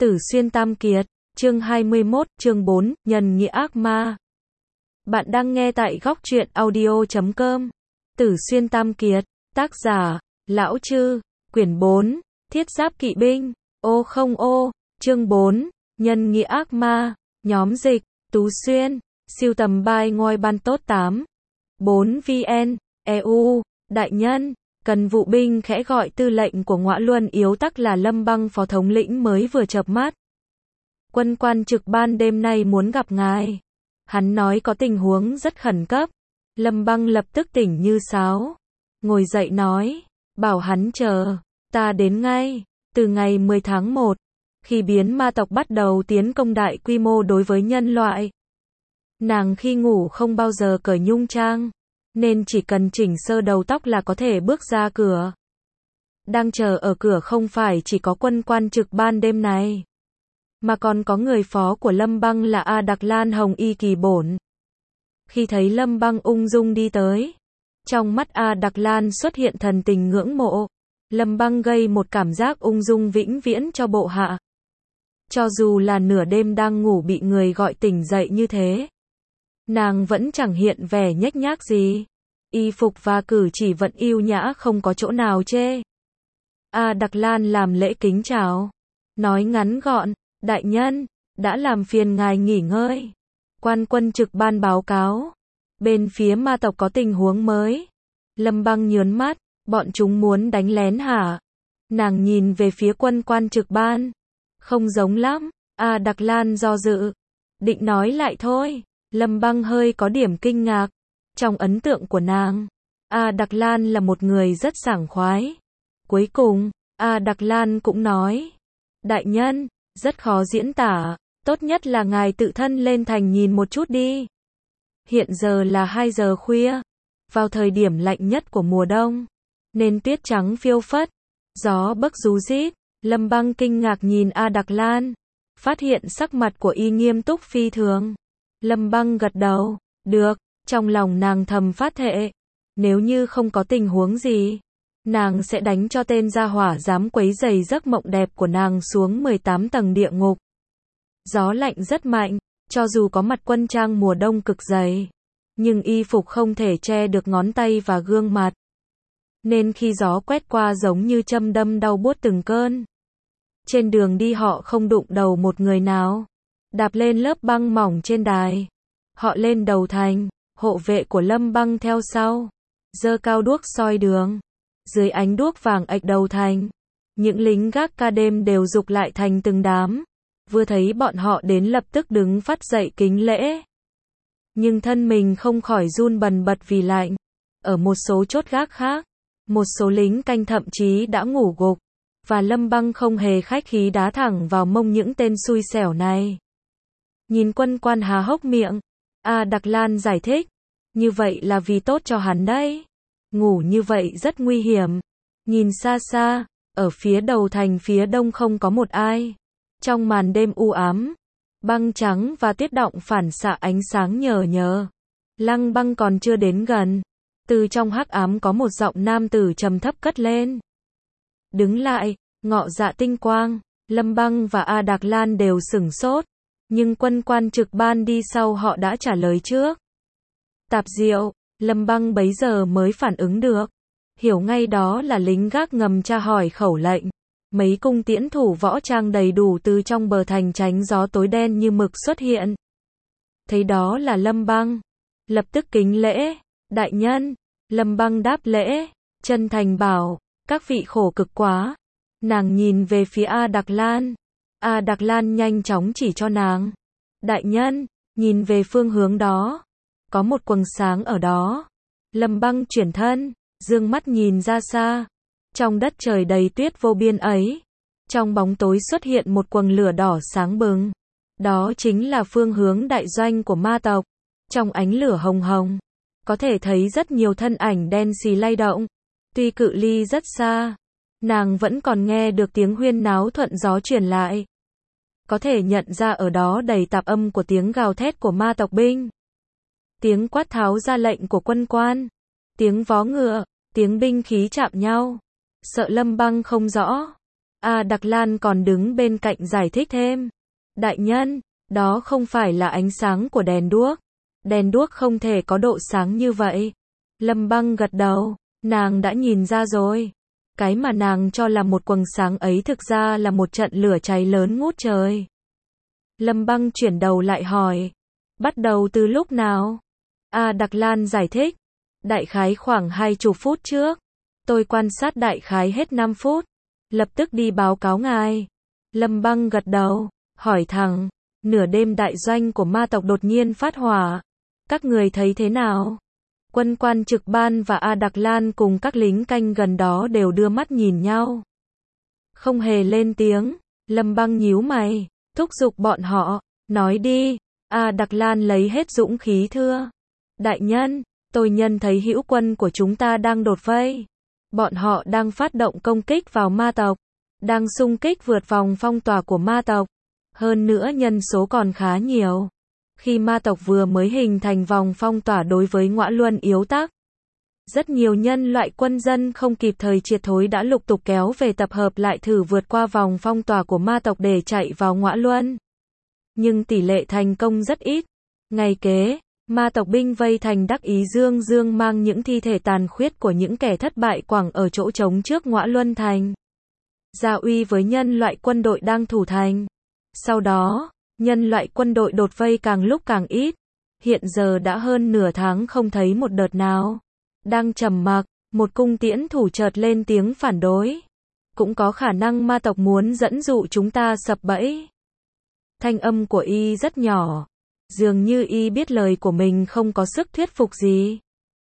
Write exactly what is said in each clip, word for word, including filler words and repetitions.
Tử Xuyên Tam Kiệt, chương hai mươi mốt, chương bốn, Nhân nghĩa ác ma. Bạn đang nghe tại góc truyện audio chấm com. Tử Xuyên Tam Kiệt, tác giả, Lão Chư, quyển bốn, Thiết Giáp Kỵ Binh, ô không ô, chương bốn, Nhân nghĩa ác ma, nhóm dịch, Tú Xuyên, siêu tầm bài ngôi ban tốt tám. bốn vn, e u, đại nhân, cần vụ binh khẽ gọi tư lệnh của Ngõa Luân Yếu Tắc là Lâm Băng phó thống lĩnh mới vừa chợp mắt. Quân quan trực ban đêm nay muốn gặp ngài. Hắn nói có tình huống rất khẩn cấp. Lâm Băng lập tức tỉnh như sáo. Ngồi dậy nói, bảo hắn chờ, ta đến ngay. Từ ngày mười tháng một, khi biến ma tộc bắt đầu tiến công đại quy mô đối với nhân loại. Nàng khi ngủ không bao giờ cởi nhung trang, nên chỉ cần chỉnh sơ đầu tóc là có thể bước ra cửa. Đang chờ ở cửa không phải chỉ có quân quan trực ban đêm này, mà còn có người phó của Lâm Băng là A Đặc Lan Hồng Y Kỳ Bổn. Khi thấy Lâm Băng ung dung đi tới, trong mắt A Đặc Lan xuất hiện thần tình ngưỡng mộ. Lâm Băng gây một cảm giác ung dung vĩnh viễn cho bộ hạ. Cho dù là nửa đêm đang ngủ bị người gọi tỉnh dậy như thế, nàng vẫn chẳng hiện vẻ nhếch nhác gì. Y phục và cử chỉ vẫn yêu nhã không có chỗ nào chê. A Đặc Lan làm lễ kính chào, nói ngắn gọn, đại nhân, đã làm phiền ngài nghỉ ngơi. Quan quân trực ban báo cáo, bên phía ma tộc có tình huống mới. Lâm Băng nhớn mắt, bọn chúng muốn đánh lén hả? Nàng nhìn về phía quân quan trực ban, không giống lắm. A Đặc Lan do dự, định nói lại thôi. Lâm Băng hơi có điểm kinh ngạc. Trong ấn tượng của nàng, A Đặc Lan là một người rất sảng khoái. Cuối cùng, A Đặc Lan cũng nói, đại nhân, rất khó diễn tả, tốt nhất là ngài tự thân lên thành nhìn một chút đi. Hiện giờ là hai giờ khuya, vào thời điểm lạnh nhất của mùa đông, nên tuyết trắng phiêu phất, gió bấc rú rít. Lâm Băng kinh ngạc nhìn A Đặc Lan, phát hiện sắc mặt của y nghiêm túc phi thường. Lâm Băng gật đầu, được, trong lòng nàng thầm phát thệ, nếu như không có tình huống gì, nàng sẽ đánh cho tên gia hỏa dám quấy rầy giấc mộng đẹp của nàng xuống mười tám tầng địa ngục. Gió lạnh rất mạnh, cho dù có mặt quân trang mùa đông cực dày, nhưng y phục không thể che được ngón tay và gương mặt, nên khi gió quét qua giống như châm đâm đau buốt từng cơn. Trên đường đi họ không đụng đầu một người nào, đạp lên lớp băng mỏng trên đài. Họ lên đầu thành, hộ vệ của Lâm Băng theo sau, giơ cao đuốc soi đường. Dưới ánh đuốc vàng ạch đầu thành, những lính gác ca đêm đều rục lại thành từng đám. Vừa thấy bọn họ đến lập tức đứng phắt dậy kính lễ. Nhưng thân mình không khỏi run bần bật vì lạnh. Ở một số chốt gác khác, một số lính canh thậm chí đã ngủ gục, và Lâm Băng không hề khách khí đá thẳng vào mông những tên xui xẻo này. Nhìn quân quan há hốc miệng, A Đặc Lan giải thích, như vậy là vì tốt cho hắn đấy. Ngủ như vậy rất nguy hiểm. Nhìn xa xa, ở phía đầu thành phía đông không có một ai. Trong màn đêm u ám, băng trắng và tuyết động phản xạ ánh sáng nhờ nhờ. Lăng Băng còn chưa đến gần, từ trong hắc ám có một giọng nam tử trầm thấp cất lên. Đứng lại, Ngọ Dạ Tinh Quang. Lâm Băng và A Đặc Lan đều sửng sốt, nhưng quân quan trực ban đi sau họ đã trả lời trước. Tạp Diệu. Lâm Băng bấy giờ mới phản ứng được, hiểu ngay đó là lính gác ngầm tra hỏi khẩu lệnh. Mấy cung tiễn thủ võ trang đầy đủ từ trong bờ thành tránh gió tối đen như mực xuất hiện. Thấy đó là Lâm Băng, lập tức kính lễ, đại nhân. Lâm Băng đáp lễ, chân thành bảo, các vị khổ cực quá. Nàng nhìn về phía A Đặc Lan, A Đặc Lan nhanh chóng chỉ cho nàng, đại nhân, nhìn về phương hướng đó, có một quầng sáng ở đó. Lâm Băng chuyển thân, dương mắt nhìn ra xa, trong đất trời đầy tuyết vô biên ấy, trong bóng tối xuất hiện một quầng lửa đỏ sáng bừng. Đó chính là phương hướng đại doanh của ma tộc. Trong ánh lửa hồng hồng, có thể thấy rất nhiều thân ảnh đen xì lay động. Tuy cự ly rất xa, nàng vẫn còn nghe được tiếng huyên náo thuận gió truyền lại. Có thể nhận ra ở đó đầy tạp âm của tiếng gào thét của ma tộc binh, tiếng quát tháo ra lệnh của quân quan, tiếng vó ngựa, tiếng binh khí chạm nhau. Sợ Lâm Băng không rõ, A Đặc Lan còn đứng bên cạnh giải thích thêm. Đại nhân, đó không phải là ánh sáng của đèn đuốc. Đèn đuốc không thể có độ sáng như vậy. Lâm Băng gật đầu, nàng đã nhìn ra rồi. Cái mà nàng cho là một quầng sáng ấy thực ra là một trận lửa cháy lớn ngút trời. Lâm Băng chuyển đầu lại hỏi. Bắt đầu từ lúc nào? A Đặc Lan giải thích. Đại khái khoảng hai chục phút trước. Tôi quan sát đại khái hết năm phút. Lập tức đi báo cáo ngài. Lâm Băng gật đầu, hỏi thẳng. Nửa đêm đại doanh của ma tộc đột nhiên phát hỏa. Các người thấy thế nào? Quân quan trực ban và A Đặc Lan cùng các lính canh gần đó đều đưa mắt nhìn nhau. Không hề lên tiếng. Lâm Băng nhíu mày, thúc giục bọn họ. Nói đi. A Đặc Lan lấy hết dũng khí thưa. Đại nhân, tôi nhân thấy hữu quân của chúng ta đang đột vây. Bọn họ đang phát động công kích vào ma tộc. Đang xung kích vượt vòng phong tỏa của ma tộc. Hơn nữa nhân số còn khá nhiều. Khi ma tộc vừa mới hình thành vòng phong tỏa đối với Ngõa Luân yếu tắc. Rất nhiều nhân loại quân dân không kịp thời triệt thối đã lục tục kéo về tập hợp lại thử vượt qua vòng phong tỏa của ma tộc để chạy vào Ngõa Luân. Nhưng tỷ lệ thành công rất ít. Ngày kế, ma tộc binh vây thành Đắc Ý Dương Dương mang những thi thể tàn khuyết của những kẻ thất bại quẳng ở chỗ trống trước Ngõa Luân thành. Gia uy với nhân loại quân đội đang thủ thành. Sau đó, nhân loại quân đội đột vây càng lúc càng ít. Hiện giờ đã hơn nửa tháng không thấy một đợt nào. Đang trầm mặc, một cung tiễn thủ chợt lên tiếng phản đối. Cũng có khả năng ma tộc muốn dẫn dụ chúng ta sập bẫy. Thanh âm của y rất nhỏ. Dường như y biết lời của mình không có sức thuyết phục gì.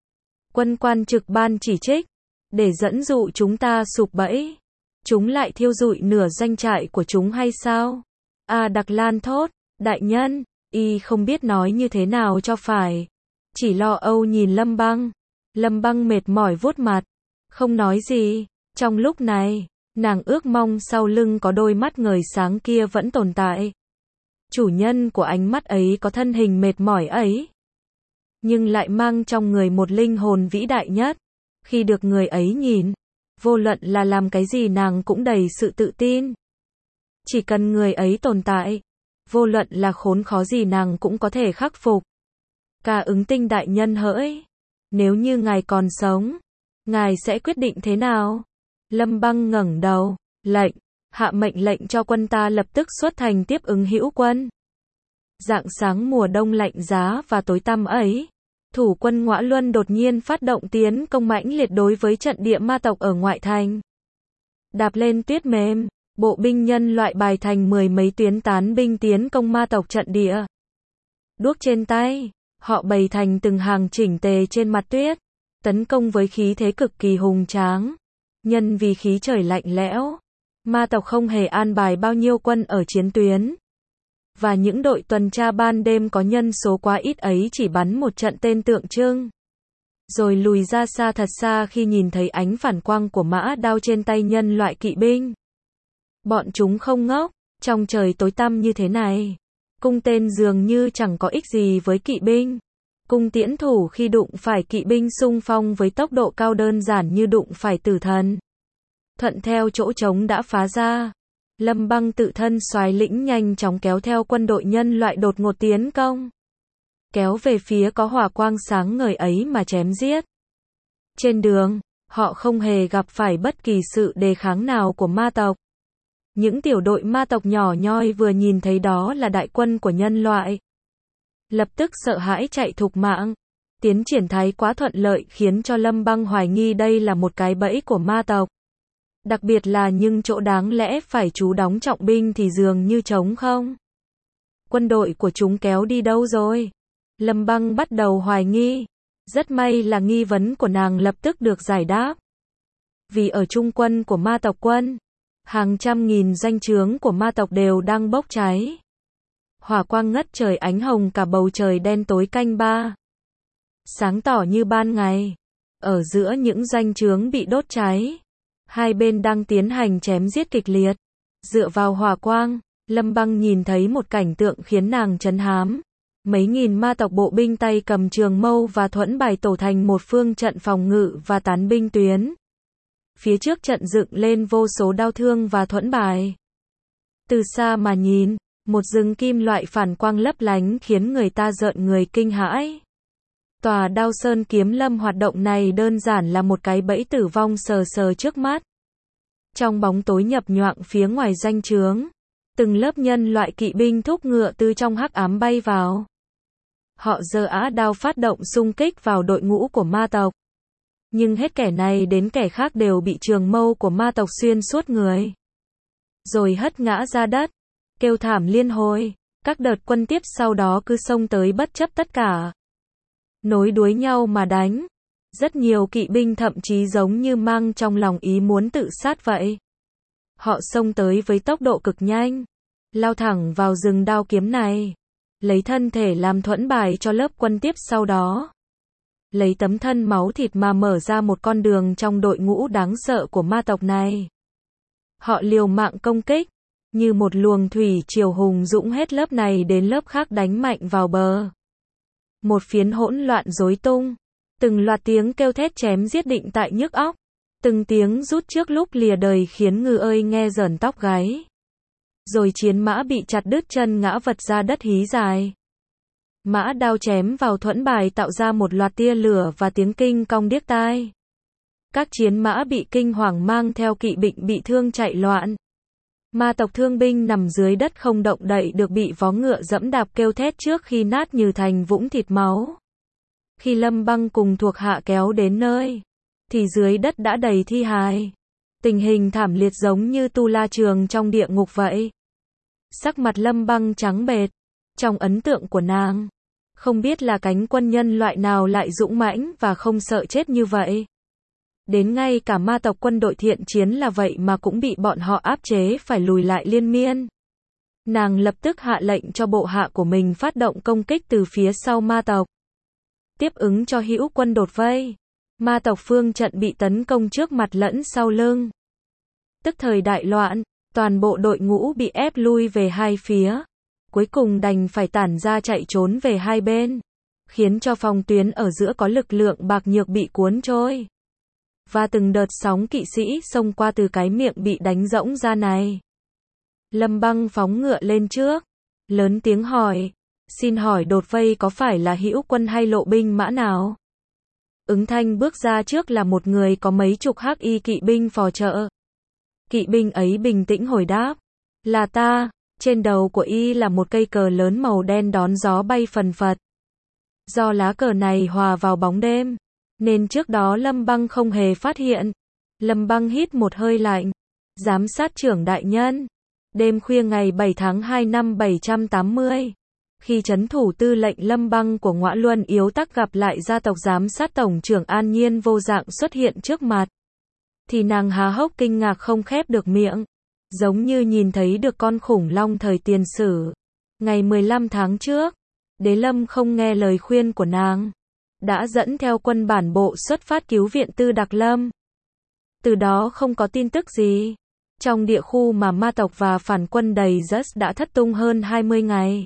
Quân quan trực ban chỉ trích. Để dẫn dụ chúng ta sụp bẫy. Chúng lại thiêu rụi nửa doanh trại của chúng hay sao? A Đặc Lan thốt. Đại nhân, y không biết nói như thế nào cho phải. Chỉ lo âu nhìn Lâm Băng. Lâm Băng mệt mỏi vuốt mặt. Không nói gì. Trong lúc này, nàng ước mong sau lưng có đôi mắt ngời sáng kia vẫn tồn tại. Chủ nhân của ánh mắt ấy có thân hình mệt mỏi ấy. Nhưng lại mang trong người một linh hồn vĩ đại nhất. Khi được người ấy nhìn, vô luận là làm cái gì nàng cũng đầy sự tự tin. Chỉ cần người ấy tồn tại, vô luận là khốn khó gì nàng cũng có thể khắc phục. Cả ứng tinh đại nhân hỡi, nếu như ngài còn sống, ngài sẽ quyết định thế nào? Lâm Băng ngẩng đầu, lệnh, hạ mệnh lệnh cho quân ta lập tức xuất thành tiếp ứng hữu quân. Rạng sáng mùa đông lạnh giá và tối tăm ấy, thủ quân Ngõa Luân đột nhiên phát động tiến công mãnh liệt đối với trận địa ma tộc ở ngoại thành. Đạp lên tuyết mềm, bộ binh nhân loại bài thành mười mấy tuyến tán binh tiến công ma tộc trận địa. Đuốc trên tay, họ bày thành từng hàng chỉnh tề trên mặt tuyết, tấn công với khí thế cực kỳ hùng tráng. Nhân vì khí trời lạnh lẽo, ma tộc không hề an bài bao nhiêu quân ở chiến tuyến. Và những đội tuần tra ban đêm có nhân số quá ít ấy chỉ bắn một trận tên tượng trưng. Rồi lùi ra xa thật xa khi nhìn thấy ánh phản quang của mã đao trên tay nhân loại kỵ binh. Bọn chúng không ngốc, trong trời tối tăm như thế này. Cung tên dường như chẳng có ích gì với kỵ binh. Cung tiễn thủ khi đụng phải kỵ binh xung phong với tốc độ cao đơn giản như đụng phải tử thần. Thuận theo chỗ trống đã phá ra. Lâm Băng tự thân soái lĩnh nhanh chóng kéo theo quân đội nhân loại đột ngột tiến công. Kéo về phía có hỏa quang sáng ngời ấy mà chém giết. Trên đường, họ không hề gặp phải bất kỳ sự đề kháng nào của ma tộc. Những tiểu đội ma tộc nhỏ nhoi vừa nhìn thấy đó là đại quân của nhân loại. Lập tức sợ hãi chạy thục mạng. Tiến triển thái quá thuận lợi khiến cho Lâm Băng hoài nghi đây là một cái bẫy của ma tộc. Đặc biệt là những chỗ đáng lẽ phải trú đóng trọng binh thì dường như trống không. Quân đội của chúng kéo đi đâu rồi? Lâm Băng bắt đầu hoài nghi. Rất may là nghi vấn của nàng lập tức được giải đáp. Vì ở trung quân của ma tộc quân, hàng trăm nghìn doanh trướng của ma tộc đều đang bốc cháy. Hỏa quang ngất trời ánh hồng cả bầu trời đen tối canh ba. Sáng tỏ như ban ngày. Ở giữa những doanh trướng bị đốt cháy, hai bên đang tiến hành chém giết kịch liệt. Dựa vào hỏa quang, Lâm Băng nhìn thấy một cảnh tượng khiến nàng trấn hám. Mấy nghìn ma tộc bộ binh tay cầm trường mâu và thuẫn bài tổ thành một phương trận phòng ngự và tán binh tuyến. phía trước trận dựng lên vô số đao thương và thuẫn bài. Từ xa mà nhìn, một rừng kim loại phản quang lấp lánh khiến người ta rợn người kinh hãi. Tòa Đao Sơn Kiếm Lâm hoạt động này đơn giản là một cái bẫy tử vong sờ sờ trước mắt. Trong bóng tối nhập nhoạng phía ngoài doanh trướng, từng lớp nhân loại kỵ binh thúc ngựa từ trong hắc ám bay vào. Họ giơ á đao phát động xung kích vào đội ngũ của ma tộc. Nhưng hết kẻ này đến kẻ khác đều bị trường mâu của ma tộc xuyên suốt người. Rồi hất ngã ra đất, kêu thảm liên hồi. Các đợt quân tiếp sau đó cứ xông tới bất chấp tất cả. Nối đuối nhau mà đánh. Rất nhiều kỵ binh thậm chí giống như mang trong lòng ý muốn tự sát vậy. Họ xông tới với tốc độ cực nhanh, lao thẳng vào rừng đao kiếm này, lấy thân thể làm thuẫn bài cho lớp quân tiếp sau đó. Lấy tấm thân máu thịt mà mở ra một con đường trong đội ngũ đáng sợ của ma tộc này. Họ liều mạng công kích, như một luồng thủy triều hùng dũng hết lớp này đến lớp khác đánh mạnh vào bờ. Một phiến hỗn loạn rối tung, từng loạt tiếng kêu thét chém giết định tại nhức óc, từng tiếng rút trước lúc lìa đời khiến ngư ơi nghe rởn tóc gáy. Rồi chiến mã bị chặt đứt chân ngã vật ra đất hí dài. Mã đao chém vào thuẫn bài tạo ra một loạt tia lửa và tiếng kinh cong điếc tai. Các chiến mã bị kinh hoàng mang theo kỵ binh bị thương chạy loạn. Ma tộc thương binh nằm dưới đất không động đậy được bị vó ngựa dẫm đạp kêu thét trước khi nát như thành vũng thịt máu. Khi Lâm Băng cùng thuộc hạ kéo đến nơi, thì dưới đất đã đầy thi hài. Tình hình thảm liệt giống như tu la trường trong địa ngục vậy. Sắc mặt Lâm Băng trắng bệch. Trong ấn tượng của nàng, không biết là cánh quân nhân loại nào lại dũng mãnh và không sợ chết như vậy. Đến ngay cả ma tộc quân đội thiện chiến là vậy mà cũng bị bọn họ áp chế phải lùi lại liên miên. Nàng lập tức hạ lệnh cho bộ hạ của mình phát động công kích từ phía sau ma tộc. Tiếp ứng cho hữu quân đột vây. Ma tộc phương trận bị tấn công trước mặt lẫn sau lưng. Tức thời đại loạn, toàn bộ đội ngũ bị ép lui về hai phía. Cuối cùng đành phải tản ra chạy trốn về hai bên, khiến cho phòng tuyến ở giữa có lực lượng bạc nhược bị cuốn trôi. Và từng đợt sóng kỵ sĩ xông qua từ cái miệng bị đánh rỗng ra này. Lâm Băng phóng ngựa lên trước, lớn tiếng hỏi, xin hỏi đột vây có phải là hữu quân hay lộ binh mã nào? Ứng thanh bước ra trước là một người có mấy chục hắc y kỵ binh phò trợ. Kỵ binh ấy bình tĩnh hồi đáp, là ta. Trên đầu của y là một cây cờ lớn màu đen đón gió bay phần phật. Do lá cờ này hòa vào bóng đêm, nên trước đó Lâm Băng không hề phát hiện. Lâm Băng hít một hơi lạnh. Giám sát trưởng đại nhân. Đêm khuya ngày bảy tháng hai năm bảy trăm tám mươi, khi trấn thủ tư lệnh Lâm Băng của Ngõa Luân Yếu Tắc gặp lại gia tộc giám sát tổng trưởng An Nhiên vô dạng xuất hiện trước mặt, thì nàng há hốc kinh ngạc không khép được miệng. Giống như nhìn thấy được con khủng long thời tiền sử. Ngày mười lăm tháng trước, Đế Lâm không nghe lời khuyên của nàng, đã dẫn theo quân bản bộ xuất phát cứu viện Tư Đặc Lâm. Từ đó không có tin tức gì. Trong địa khu mà ma tộc và phản quân đầy dẫy đã thất tung hơn hai mươi ngày.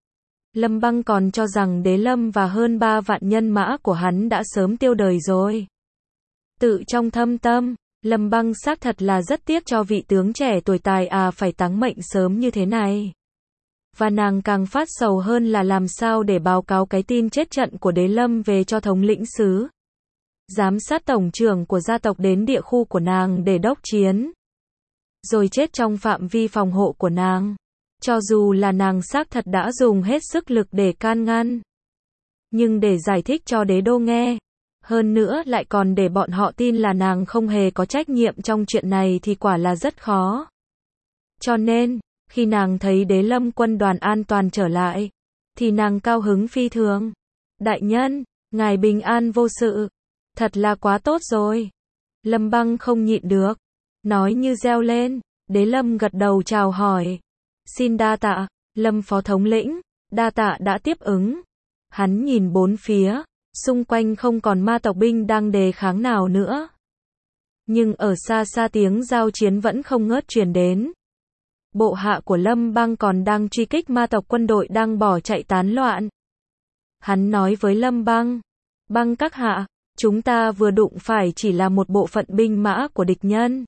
Lâm Băng còn cho rằng Đế Lâm và hơn ba vạn nhân mã của hắn đã sớm tiêu đời rồi. Tự trong thâm tâm, Lâm Băng xác thật là rất tiếc cho vị tướng trẻ tuổi tài à phải táng mệnh sớm như thế này. Và nàng càng phát sầu hơn là làm sao để báo cáo cái tin chết trận của Đế Lâm về cho thống lĩnh xứ. Giám sát tổng trưởng của gia tộc đến địa khu của nàng để đốc chiến. Rồi chết trong phạm vi phòng hộ của nàng. Cho dù là nàng xác thật đã dùng hết sức lực để can ngăn. Nhưng để giải thích cho đế đô nghe. Hơn nữa lại còn để bọn họ tin là nàng không hề có trách nhiệm trong chuyện này thì quả là rất khó. Cho nên, khi nàng thấy Đế Lâm quân đoàn an toàn trở lại, thì nàng cao hứng phi thường. Đại nhân, ngài bình an vô sự. Thật là quá tốt rồi. Lâm Băng không nhịn được. Nói như reo lên. Đế Lâm gật đầu chào hỏi. Xin đa tạ, Lâm phó thống lĩnh. Đa tạ đã tiếp ứng. Hắn nhìn bốn phía. Xung quanh không còn ma tộc binh đang đề kháng nào nữa. Nhưng ở xa xa tiếng giao chiến vẫn không ngớt truyền đến. Bộ hạ của Lâm Băng còn đang truy kích ma tộc quân đội đang bỏ chạy tán loạn. Hắn nói với Lâm Băng, Băng các hạ, Chúng ta vừa đụng phải chỉ là một bộ phận binh mã của địch nhân.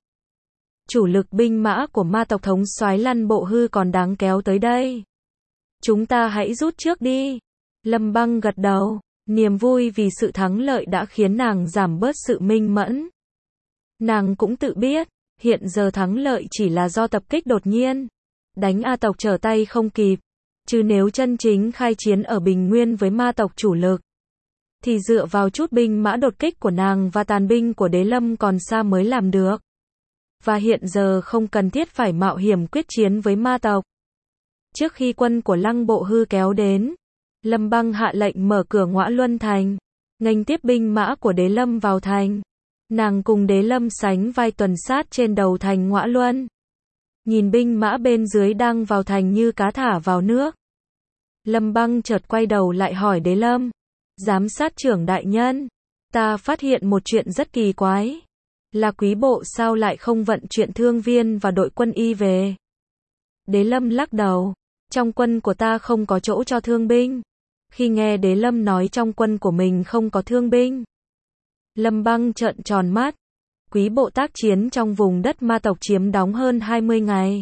Chủ lực binh mã của ma tộc thống soái Lăng Bộ Hư còn đáng kéo tới đây. Chúng ta hãy rút trước đi. Lâm Băng gật đầu, niềm vui vì sự thắng lợi đã khiến nàng giảm bớt sự minh mẫn. Nàng cũng tự biết, hiện giờ thắng lợi chỉ là do tập kích đột nhiên. Đánh A tộc trở tay không kịp. Chứ nếu chân chính khai chiến ở Bình Nguyên với ma tộc chủ lực, thì dựa vào chút binh mã đột kích của nàng và tàn binh của Đế Lâm còn xa mới làm được. Và hiện giờ không cần thiết phải mạo hiểm quyết chiến với ma tộc. Trước khi quân của Lăng Bộ Hư kéo đến, Lâm Băng hạ lệnh mở cửa Ngõa Luân Thành, nghênh tiếp binh mã của Đế Lâm vào thành. Nàng cùng Đế Lâm sánh vai tuần sát trên đầu thành Ngõa Luân. Nhìn binh mã bên dưới đang vào thành như cá thả vào nước. Lâm Băng chợt quay đầu lại hỏi Đế Lâm, giám sát trưởng đại nhân, ta phát hiện một chuyện rất kỳ quái. Là quý bộ sao lại không vận chuyển thương viên và đội quân y về? Đế Lâm lắc đầu, trong quân của ta không có chỗ cho thương binh. Khi nghe Đế Lâm nói trong quân của mình không có thương binh, Lâm Băng trợn tròn mắt. Quý bộ tác chiến trong vùng đất ma tộc chiếm đóng hơn hai mươi ngày.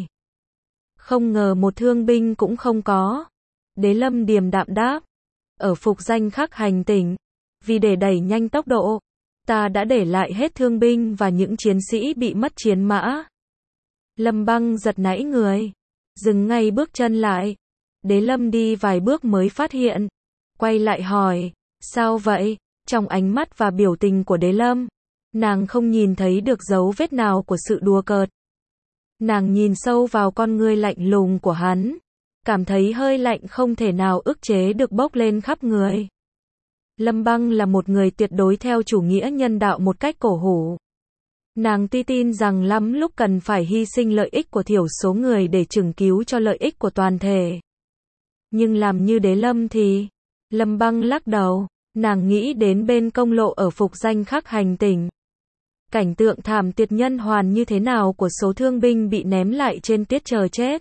Không ngờ một thương binh cũng không có. Đế Lâm điềm đạm đáp, ở Phục Danh Khắc Hành Tỉnh, vì để đẩy nhanh tốc độ, ta đã để lại hết thương binh và những chiến sĩ bị mất chiến mã. Lâm Băng giật nảy người, dừng ngay bước chân lại. Đế Lâm đi vài bước mới phát hiện, quay lại hỏi, sao vậy? Trong ánh mắt và biểu tình của Đế Lâm, nàng không nhìn thấy được dấu vết nào của sự đùa cợt. Nàng nhìn sâu vào con ngươi lạnh lùng của hắn, cảm thấy hơi lạnh không thể nào ức chế được bốc lên khắp người. Lâm Băng là một người tuyệt đối theo chủ nghĩa nhân đạo một cách cổ hủ. Nàng tuy tin rằng lắm lúc cần phải hy sinh lợi ích của thiểu số người để chừng cứu cho lợi ích của toàn thể. Nhưng làm như Đế Lâm thì... Lâm Băng lắc đầu, nàng nghĩ đến bên công lộ ở Phục Danh Khắc Hành Tỉnh. Cảnh tượng thảm tuyệt nhân hoàn như thế nào của số thương binh bị ném lại trên tuyết chờ chết.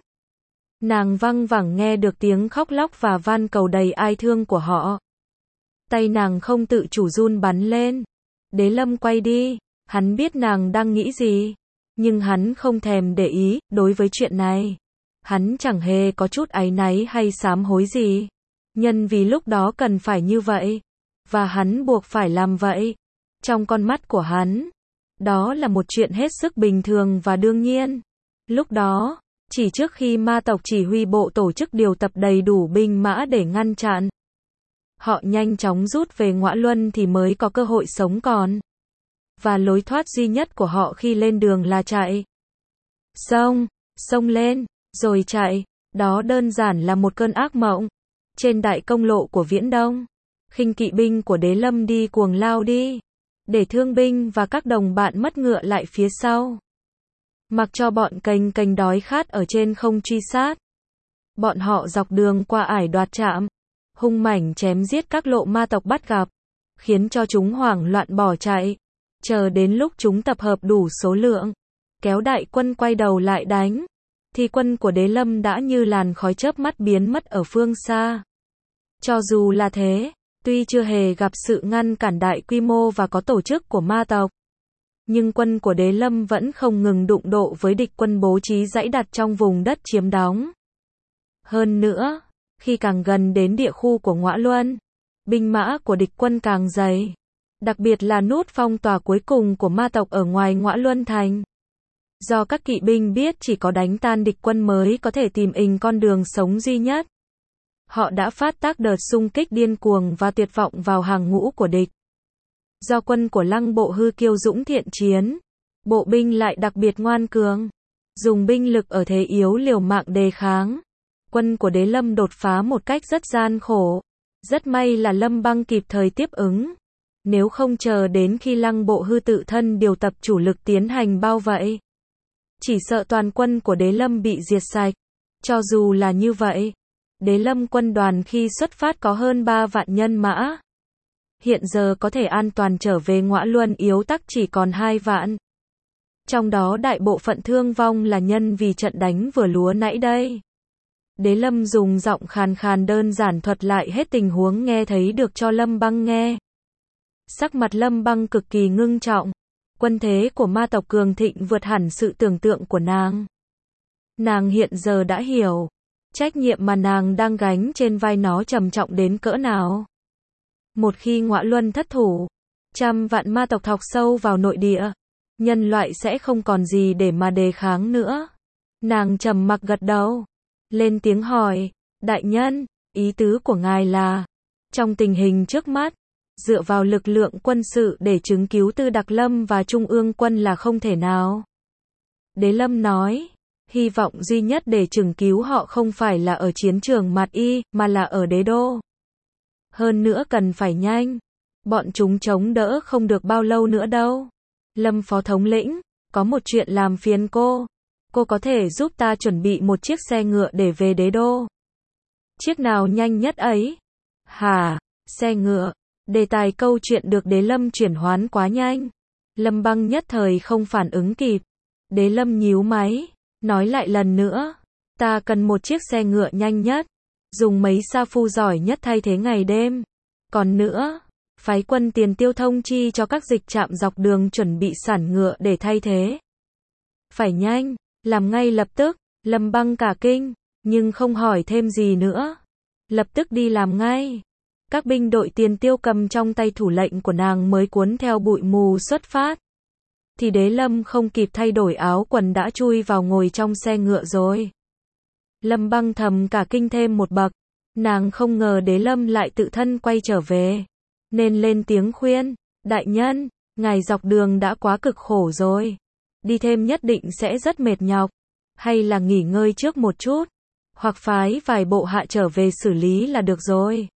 Nàng văng vẳng nghe được tiếng khóc lóc và van cầu đầy ai thương của họ. Tay nàng không tự chủ run bắn lên. Đế Lâm quay đi, hắn biết nàng đang nghĩ gì, nhưng hắn không thèm để ý. Đối với chuyện này, hắn chẳng hề có chút áy náy hay sám hối gì. Nhân vì lúc đó cần phải như vậy, và hắn buộc phải làm vậy. Trong con mắt của hắn, đó là một chuyện hết sức bình thường và đương nhiên. Lúc đó, chỉ trước khi ma tộc chỉ huy bộ tổ chức điều tập đầy đủ binh mã để ngăn chặn, họ nhanh chóng rút về Ngõa Luân thì mới có cơ hội sống còn. Và lối thoát duy nhất của họ khi lên đường là chạy. Xông, xông lên, rồi chạy. Đó đơn giản là một cơn ác mộng. Trên đại công lộ của Viễn Đông, khinh kỵ binh của Đế Lâm đi cuồng lao đi, để thương binh và các đồng bạn mất ngựa lại phía sau. Mặc cho bọn cành cành đói khát ở trên không truy sát. Bọn họ dọc đường qua ải đoạt trạm, hung mãnh chém giết các lộ ma tộc bắt gặp, khiến cho chúng hoảng loạn bỏ chạy. Chờ đến lúc chúng tập hợp đủ số lượng, kéo đại quân quay đầu lại đánh, thì quân của Đế Lâm đã như làn khói chớp mắt biến mất ở phương xa. Cho dù là thế, tuy chưa hề gặp sự ngăn cản đại quy mô và có tổ chức của ma tộc, nhưng quân của Đế Lâm vẫn không ngừng đụng độ với địch quân bố trí dãy đặt trong vùng đất chiếm đóng. Hơn nữa, khi càng gần đến địa khu của Ngõa Luân, binh mã của địch quân càng dày, đặc biệt là nút phong tỏa cuối cùng của ma tộc ở ngoài Ngõa Luân Thành. Do các kỵ binh biết chỉ có đánh tan địch quân mới có thể tìm ình con đường sống duy nhất, họ đã phát tác đợt xung kích điên cuồng và tuyệt vọng vào hàng ngũ của địch. Do quân của Lăng Bộ Hư kiêu dũng thiện chiến, bộ binh lại đặc biệt ngoan cường, dùng binh lực ở thế yếu liều mạng đề kháng. Quân của Đế Lâm đột phá một cách rất gian khổ. Rất may là Lâm Băng kịp thời tiếp ứng. Nếu không chờ đến khi Lăng Bộ Hư tự thân điều tập chủ lực tiến hành bao vây, chỉ sợ toàn quân của Đế Lâm bị diệt sạch. Cho dù là như vậy, Đế Lâm quân đoàn khi xuất phát có hơn ba vạn nhân mã. Hiện giờ có thể an toàn trở về Ngõa Luân yếu tắc chỉ còn hai vạn. Trong đó đại bộ phận thương vong là nhân vì trận đánh vừa lúa nãy đây. Đế Lâm dùng giọng khàn khàn đơn giản thuật lại hết tình huống nghe thấy được cho Lâm Băng nghe. Sắc mặt Lâm Băng cực kỳ ngưng trọng. Quân thế của ma tộc cường thịnh vượt hẳn sự tưởng tượng của nàng. Nàng hiện giờ đã hiểu, trách nhiệm mà nàng đang gánh trên vai nó trầm trọng đến cỡ nào. Một khi Ngõa Luân thất thủ, trăm vạn ma tộc thọc sâu vào nội địa, nhân loại sẽ không còn gì để mà đề kháng nữa. Nàng trầm mặc gật đầu, lên tiếng hỏi, đại nhân, ý tứ của ngài là, trong tình hình trước mắt, dựa vào lực lượng quân sự để chứng cứu Tư Đặc Lâm và Trung ương quân là không thể nào. Đế Lâm nói, hy vọng duy nhất để chứng cứu họ không phải là ở chiến trường Mạt Y, mà là ở đế đô. Hơn nữa cần phải nhanh, bọn chúng chống đỡ không được bao lâu nữa đâu. Lâm phó thống lĩnh, có một chuyện làm phiền cô. Cô có thể giúp ta chuẩn bị một chiếc xe ngựa để về đế đô. Chiếc nào nhanh nhất ấy? Hả, xe ngựa. Đề tài câu chuyện được Đế Lâm chuyển hoán quá nhanh. Lâm Băng nhất thời không phản ứng kịp. Đế Lâm nhíu máy, nói lại lần nữa. Ta cần một chiếc xe ngựa nhanh nhất. Dùng mấy sa phu giỏi nhất thay thế ngày đêm. Còn nữa, phái quân tiền tiêu thông chi cho các dịch trạm dọc đường chuẩn bị sản ngựa để thay thế. Phải nhanh, làm ngay lập tức. Lâm Băng cả kinh, nhưng không hỏi thêm gì nữa. Lập tức đi làm ngay. Các binh đội tiền tiêu cầm trong tay thủ lệnh của nàng mới cuốn theo bụi mù xuất phát. Thì Đế Lâm không kịp thay đổi áo quần đã chui vào ngồi trong xe ngựa rồi. Lâm Băng thầm cả kinh thêm một bậc. Nàng không ngờ Đế Lâm lại tự thân quay trở về. Nên lên tiếng khuyên, đại nhân, ngài dọc đường đã quá cực khổ rồi. Đi thêm nhất định sẽ rất mệt nhọc. Hay là nghỉ ngơi trước một chút. Hoặc phái vài bộ hạ trở về xử lý là được rồi.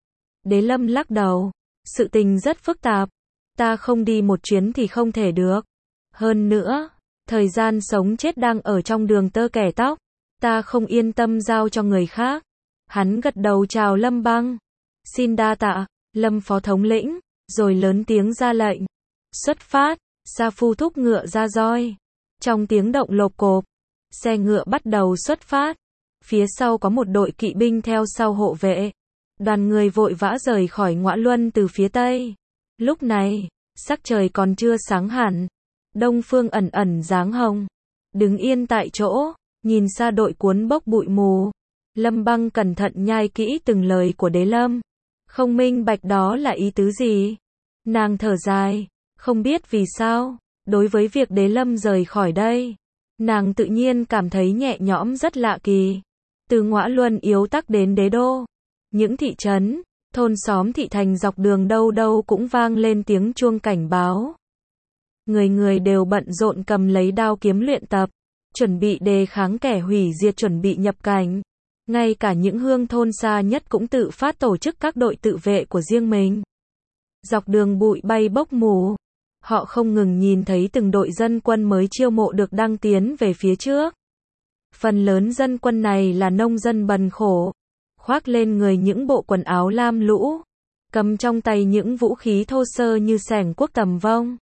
Đế Lâm lắc đầu, sự tình rất phức tạp, ta không đi một chuyến thì không thể được. Hơn nữa, thời gian sống chết đang ở trong đường tơ kẻ tóc, ta không yên tâm giao cho người khác. Hắn gật đầu chào Lâm Băng, xin đa tạ, Lâm phó thống lĩnh, rồi lớn tiếng ra lệnh. Xuất phát, sa phu thúc ngựa ra roi. Trong tiếng động lộp cộp, xe ngựa bắt đầu xuất phát. Phía sau có một đội kỵ binh theo sau hộ vệ. Đoàn người vội vã rời khỏi Ngõa Luân từ phía tây. Lúc này, sắc trời còn chưa sáng hẳn. Đông phương ẩn ẩn dáng hồng. Đứng yên tại chỗ, nhìn xa đội cuốn bốc bụi mù. Lâm Băng cẩn thận nhai kỹ từng lời của Đế Lâm. Không minh bạch đó là ý tứ gì. Nàng thở dài, không biết vì sao, đối với việc Đế Lâm rời khỏi đây, nàng tự nhiên cảm thấy nhẹ nhõm rất lạ kỳ. Từ Ngõa Luân yếu tắc đến đế đô, những thị trấn, thôn xóm thị thành dọc đường đâu đâu cũng vang lên tiếng chuông cảnh báo. Người người đều bận rộn cầm lấy đao kiếm luyện tập, chuẩn bị đề kháng kẻ hủy diệt chuẩn bị nhập cảnh. Ngay cả những hương thôn xa nhất cũng tự phát tổ chức các đội tự vệ của riêng mình. Dọc đường bụi bay bốc mù, họ không ngừng nhìn thấy từng đội dân quân mới chiêu mộ được đang tiến về phía trước. Phần lớn dân quân này là nông dân bần khổ, khoác lên người những bộ quần áo lam lũ, cầm trong tay những vũ khí thô sơ như xẻng cuốc tầm vong.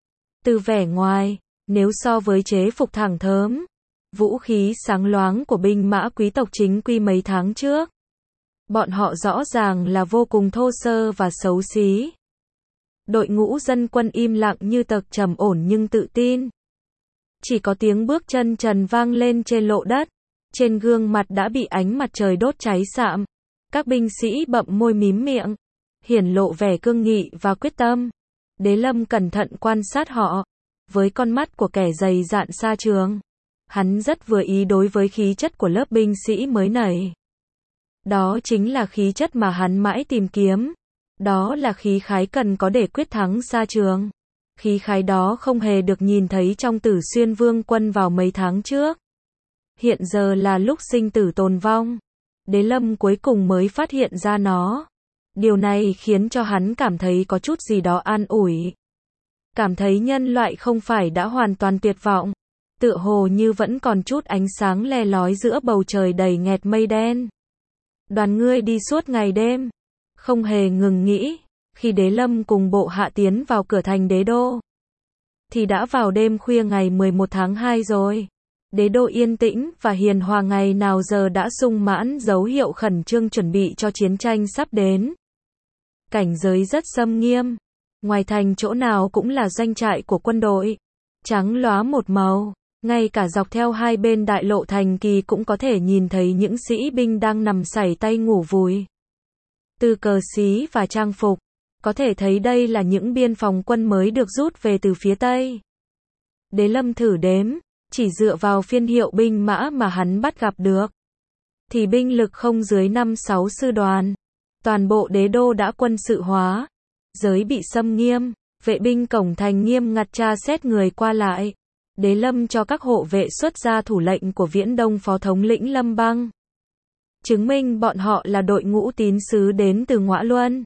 Từ vẻ ngoài, nếu so với chế phục thẳng thớm, vũ khí sáng loáng của binh mã quý tộc chính quy mấy tháng trước, bọn họ rõ ràng là vô cùng thô sơ và xấu xí. Đội ngũ dân quân im lặng như tặc, trầm ổn nhưng tự tin. Chỉ có tiếng bước chân trần vang lên trên lộ đất, trên gương mặt đã bị ánh mặt trời đốt cháy sạm. Các binh sĩ bậm môi mím miệng, hiển lộ vẻ cương nghị và quyết tâm. Đế Lâm cẩn thận quan sát họ, với con mắt của kẻ dày dạn xa trường. Hắn rất vừa ý đối với khí chất của lớp binh sĩ mới này. Đó chính là khí chất mà hắn mãi tìm kiếm. Đó là khí khái cần có để quyết thắng xa trường. Khí khái đó không hề được nhìn thấy trong Tử Xuyên Vương quân vào mấy tháng trước. Hiện giờ là lúc sinh tử tồn vong. Đế Lâm cuối cùng mới phát hiện ra nó. Điều này khiến cho hắn cảm thấy có chút gì đó an ủi. Cảm thấy nhân loại không phải đã hoàn toàn tuyệt vọng. Tựa hồ như vẫn còn chút ánh sáng le lói giữa bầu trời đầy nghẹt mây đen. Đoàn ngươi đi suốt ngày đêm, không hề ngừng nghỉ. Khi Đế Lâm cùng bộ hạ tiến vào cửa thành đế đô, thì đã vào đêm khuya ngày mười một tháng hai rồi. Đế đô yên tĩnh và hiền hòa ngày nào giờ đã sung mãn, dấu hiệu khẩn trương chuẩn bị cho chiến tranh sắp đến. Cảnh giới rất xâm nghiêm. Ngoài thành chỗ nào cũng là doanh trại của quân đội. Trắng lóa một màu. Ngay cả dọc theo hai bên đại lộ thành kỳ cũng có thể nhìn thấy những sĩ binh đang nằm sải tay ngủ vùi. Từ cờ xí và trang phục, có thể thấy đây là những biên phòng quân mới được rút về từ phía Tây. Đế Lâm thử đếm, chỉ dựa vào phiên hiệu binh mã mà hắn bắt gặp được, thì binh lực không dưới năm sáu sư đoàn. Toàn bộ đế đô đã quân sự hóa, giới bị xâm nghiêm, vệ binh cổng thành nghiêm ngặt tra xét người qua lại. Đế Lâm cho các hộ vệ xuất ra thủ lệnh của Viễn Đông phó thống lĩnh Lâm Băng, chứng minh bọn họ là đội ngũ tín sứ đến từ Ngõa Luân.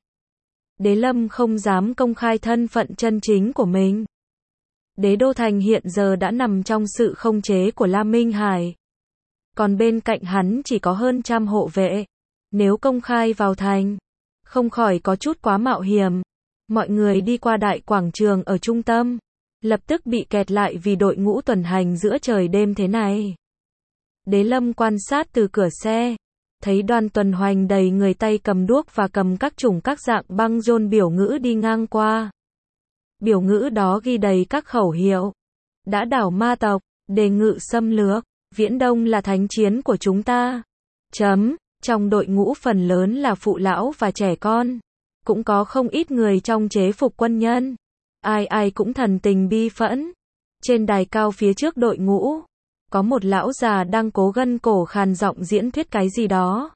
Đế Lâm không dám công khai thân phận chân chính của mình. Đế đô thành hiện giờ đã nằm trong sự khống chế của La Minh Hải. Còn bên cạnh hắn chỉ có hơn trăm hộ vệ. Nếu công khai vào thành, không khỏi có chút quá mạo hiểm. Mọi người đi qua đại quảng trường ở trung tâm, lập tức bị kẹt lại vì đội ngũ tuần hành giữa trời đêm thế này. Đế Lâm quan sát từ cửa xe, thấy đoàn tuần hoành đầy người tay cầm đuốc và cầm các chủng các dạng băng rôn biểu ngữ đi ngang qua. Biểu ngữ đó ghi đầy các khẩu hiệu. Đã đảo ma tộc, đề ngự xâm lược, Viễn Đông là thánh chiến của chúng ta. Chấm, trong đội ngũ phần lớn là phụ lão và trẻ con. Cũng có không ít người trong chế phục quân nhân. Ai ai cũng thần tình bi phẫn. Trên đài cao phía trước đội ngũ, có một lão già đang cố gân cổ khàn giọng diễn thuyết cái gì đó.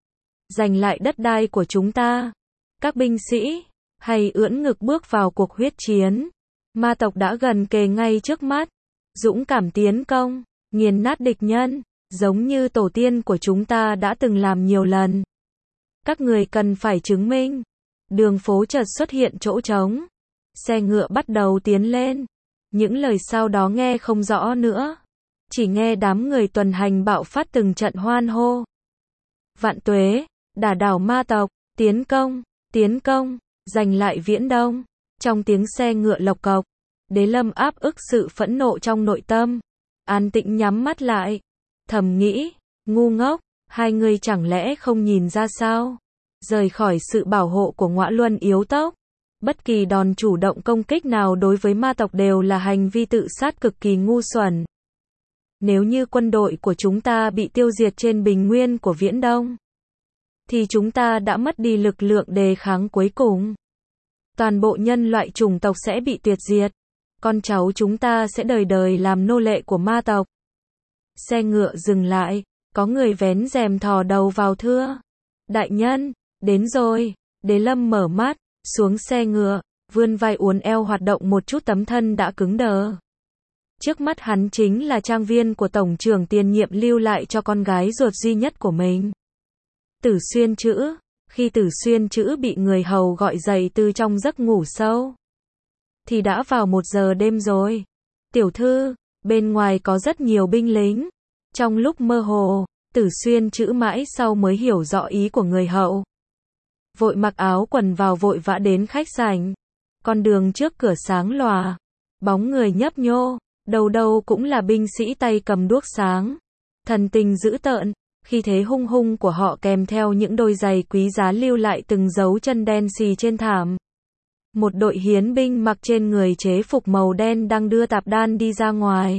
Giành lại đất đai của chúng ta. Các binh sĩ, hay ưỡn ngực bước vào cuộc huyết chiến. Ma tộc đã gần kề ngay trước mắt. Dũng cảm tiến công, nghiền nát địch nhân, giống như tổ tiên của chúng ta đã từng làm nhiều lần. Các người cần phải chứng minh. Đường phố chợt xuất hiện chỗ trống. Xe ngựa bắt đầu tiến lên. Những lời sau đó nghe không rõ nữa. Chỉ nghe đám người tuần hành bạo phát từng trận hoan hô. Vạn tuế, đả đảo ma tộc, tiến công, tiến công, giành lại Viễn Đông. Trong tiếng xe ngựa lộc cộc, Đế Lâm áp ức sự phẫn nộ trong nội tâm. An tĩnh nhắm mắt lại. Thầm nghĩ, ngu ngốc, hai người chẳng lẽ không nhìn ra sao? Rời khỏi sự bảo hộ của Ngõa Luân yếu tốc. Bất kỳ đòn chủ động công kích nào đối với ma tộc đều là hành vi tự sát cực kỳ ngu xuẩn. Nếu như quân đội của chúng ta bị tiêu diệt trên bình nguyên của Viễn Đông, thì chúng ta đã mất đi lực lượng đề kháng cuối cùng. Toàn bộ nhân loại chủng tộc sẽ bị tuyệt diệt. Con cháu chúng ta sẽ đời đời làm nô lệ của ma tộc. Xe ngựa dừng lại, có người vén rèm thò đầu vào thưa. Đại nhân, đến rồi. Đế Lâm mở mắt, xuống xe ngựa, vươn vai uốn eo hoạt động một chút tấm thân đã cứng đờ. Trước mắt hắn chính là trang viên của tổng trưởng tiền nhiệm lưu lại cho con gái ruột duy nhất của mình. Tử Xuyên Chữ. Khi Tử Xuyên Chữ bị người hầu gọi dậy từ trong giấc ngủ sâu, thì đã vào một giờ đêm rồi. Tiểu thư, bên ngoài có rất nhiều binh lính. Trong lúc mơ hồ, Tử Xuyên Chữ mãi sau mới hiểu rõ ý của người hậu. Vội mặc áo quần vào vội vã đến khách sảnh. Con đường trước cửa sáng lòa, bóng người nhấp nhô, đầu đầu cũng là binh sĩ tay cầm đuốc sáng. Thần tình dữ tợn, khi thế hung hung của họ kèm theo những đôi giày quý giá lưu lại từng dấu chân đen xì trên thảm. Một đội hiến binh mặc trên người chế phục màu đen đang đưa tạp đan đi ra ngoài.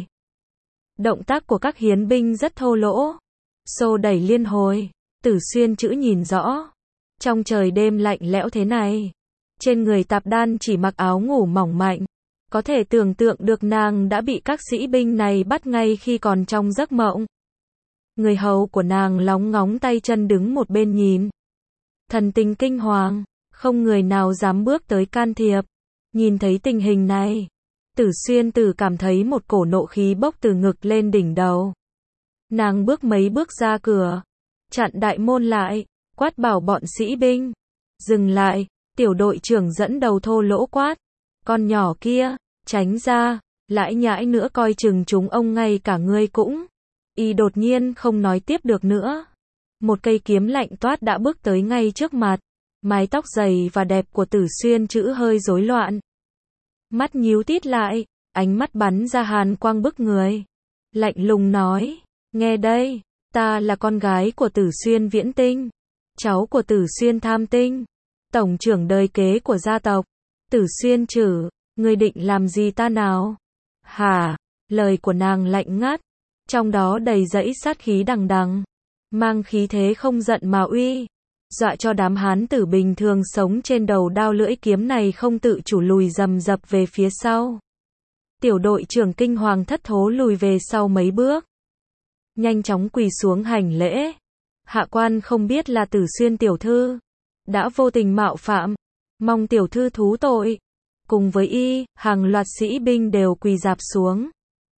Động tác của các hiến binh rất thô lỗ, xô đẩy liên hồi. Tử Xuyên Chữ nhìn rõ. Trong trời đêm lạnh lẽo thế này, trên người tạp đan chỉ mặc áo ngủ mỏng manh. Có thể tưởng tượng được nàng đã bị các sĩ binh này bắt ngay khi còn trong giấc mộng. Người hầu của nàng lóng ngóng tay chân đứng một bên nhìn. Thần tình kinh hoàng, không người nào dám bước tới can thiệp. Nhìn thấy tình hình này, Tử Xuyên Tử cảm thấy một cổ nộ khí bốc từ ngực lên đỉnh đầu. Nàng bước mấy bước ra cửa, chặn đại môn lại, quát bảo bọn sĩ binh. Dừng lại, tiểu đội trưởng dẫn đầu thô lỗ quát. Con nhỏ kia, tránh ra, lãi nhãi nữa coi chừng chúng ông ngay cả ngươi cũng. Y đột nhiên không nói tiếp được nữa. Một cây kiếm lạnh toát đã bước tới ngay trước mặt. Mái tóc dày và đẹp của Tử Xuyên Chữ hơi rối loạn. Mắt nhíu tít lại, ánh mắt bắn ra hàn quang bức người. Lạnh lùng nói, nghe đây, ta là con gái của Tử Xuyên Viễn Tinh, cháu của Tử Xuyên Tham Tinh, tổng trưởng đời kế của gia tộc. Tử Xuyên Trử, ngươi định làm gì ta nào? Hả? Lời của nàng lạnh ngắt, trong đó đầy dẫy sát khí đằng đằng, mang khí thế không giận mà uy, dọa cho đám hán tử bình thường sống trên đầu đao lưỡi kiếm này không tự chủ lùi rầm rập về phía sau. Tiểu đội trưởng kinh hoàng thất thố lùi về sau mấy bước, nhanh chóng quỳ xuống hành lễ. Hạ quan không biết là Tử Xuyên tiểu thư đã vô tình mạo phạm, mong tiểu thư thú tội. Cùng với y, hàng loạt sĩ binh đều quỳ rạp xuống,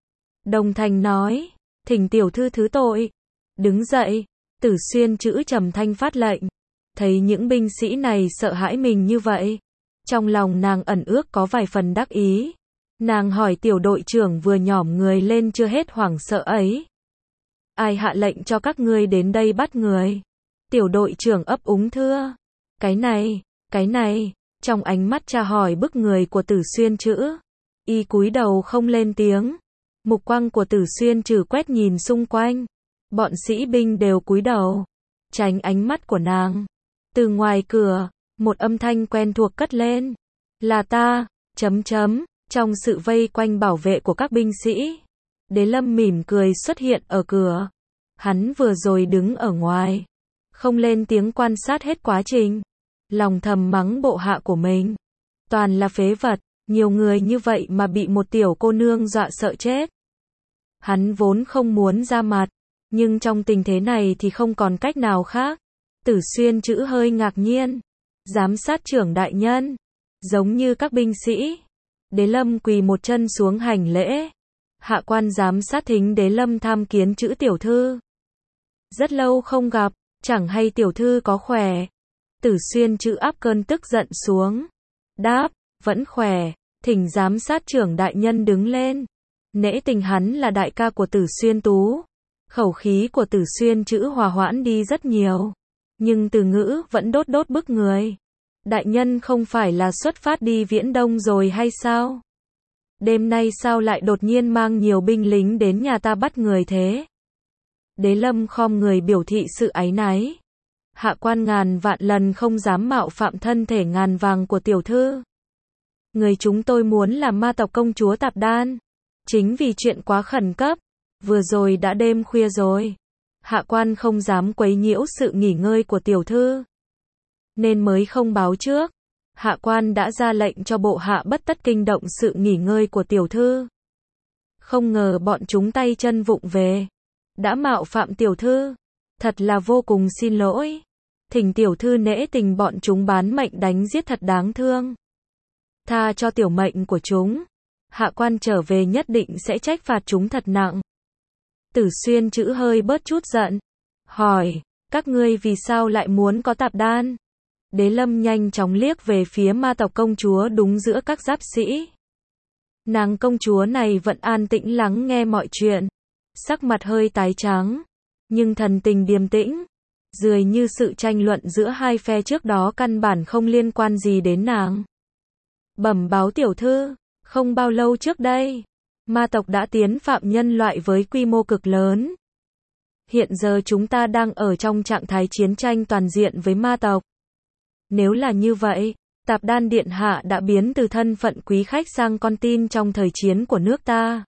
đồng thanh nói, thỉnh tiểu thư thứ tội. Đứng dậy, Tử Xuyên Trử trầm thanh phát lệnh. Thấy những binh sĩ này sợ hãi mình như vậy, trong lòng nàng ẩn ước có vài phần đắc ý. Nàng hỏi tiểu đội trưởng vừa nhỏm người lên chưa hết hoảng sợ ấy, ai hạ lệnh cho các ngươi đến đây bắt người? Tiểu đội trưởng ấp úng thưa, cái này, cái này. Trong ánh mắt tra hỏi bức người của Tử Xuyên Trử, y cúi đầu không lên tiếng. Mục quang của Tử Xuyên Trử quét nhìn xung quanh, bọn sĩ binh đều cúi đầu, tránh ánh mắt của nàng. Từ ngoài cửa, một âm thanh quen thuộc cất lên, là ta, chấm chấm, trong sự vây quanh bảo vệ của các binh sĩ. Đế Lâm mỉm cười xuất hiện ở cửa, hắn vừa rồi đứng ở ngoài, không lên tiếng quan sát hết quá trình. Lòng thầm mắng bộ hạ của mình, toàn là phế vật, nhiều người như vậy mà bị một tiểu cô nương dọa sợ chết. Hắn vốn không muốn ra mặt, nhưng trong tình thế này thì không còn cách nào khác. Tử Xuyên Trử hơi ngạc nhiên, giám sát trưởng đại nhân, giống như các binh sĩ. Đế Lâm quỳ một chân xuống hành lễ. Hạ quan giám sát thính Đế Lâm tham kiến Trử tiểu thư. Rất lâu không gặp, chẳng hay tiểu thư có khỏe? Tử Xuyên Trử áp cơn tức giận xuống, đáp, vẫn khỏe. Thỉnh giám sát trưởng đại nhân đứng lên. Nể tình hắn là đại ca của Tử Xuyên Tú, khẩu khí của Tử Xuyên Trử hòa hoãn đi rất nhiều, nhưng từ ngữ vẫn đốt đốt bức người. Đại nhân không phải là xuất phát đi Viễn Đông rồi hay sao? Đêm nay sao lại đột nhiên mang nhiều binh lính đến nhà ta bắt người thế? Đế Lâm khom người biểu thị sự áy náy. Hạ quan ngàn vạn lần không dám mạo phạm thân thể ngàn vàng của tiểu thư. Người chúng tôi muốn làm ma tộc công chúa Tạp Đan. Chính vì chuyện quá khẩn cấp, vừa rồi đã đêm khuya rồi, hạ quan không dám quấy nhiễu sự nghỉ ngơi của tiểu thư, nên mới không báo trước. Hạ quan đã ra lệnh cho bộ hạ bất tất kinh động sự nghỉ ngơi của tiểu thư. Không ngờ bọn chúng tay chân vụng về, đã mạo phạm tiểu thư, thật là vô cùng xin lỗi. Thỉnh tiểu thư nể tình bọn chúng bán mệnh đánh giết thật đáng thương, tha cho tiểu mệnh của chúng. Hạ quan trở về nhất định sẽ trách phạt chúng thật nặng. Tử Xuyên Trử hơi bớt chút giận, hỏi, các ngươi vì sao lại muốn có Tạp Đan? Đế Lâm nhanh chóng liếc về phía ma tộc công chúa đúng giữa các giáp sĩ. Nàng công chúa này vẫn an tĩnh lắng nghe mọi chuyện, sắc mặt hơi tái trắng, nhưng thần tình điềm tĩnh, dường như sự tranh luận giữa hai phe trước đó căn bản không liên quan gì đến nàng. Bẩm báo tiểu thư, không bao lâu trước đây, ma tộc đã tiến phạm nhân loại với quy mô cực lớn. Hiện giờ chúng ta đang ở trong trạng thái chiến tranh toàn diện với ma tộc. Nếu là như vậy, Tạp Đan Điện Hạ đã biến từ thân phận quý khách sang con tin trong thời chiến của nước ta.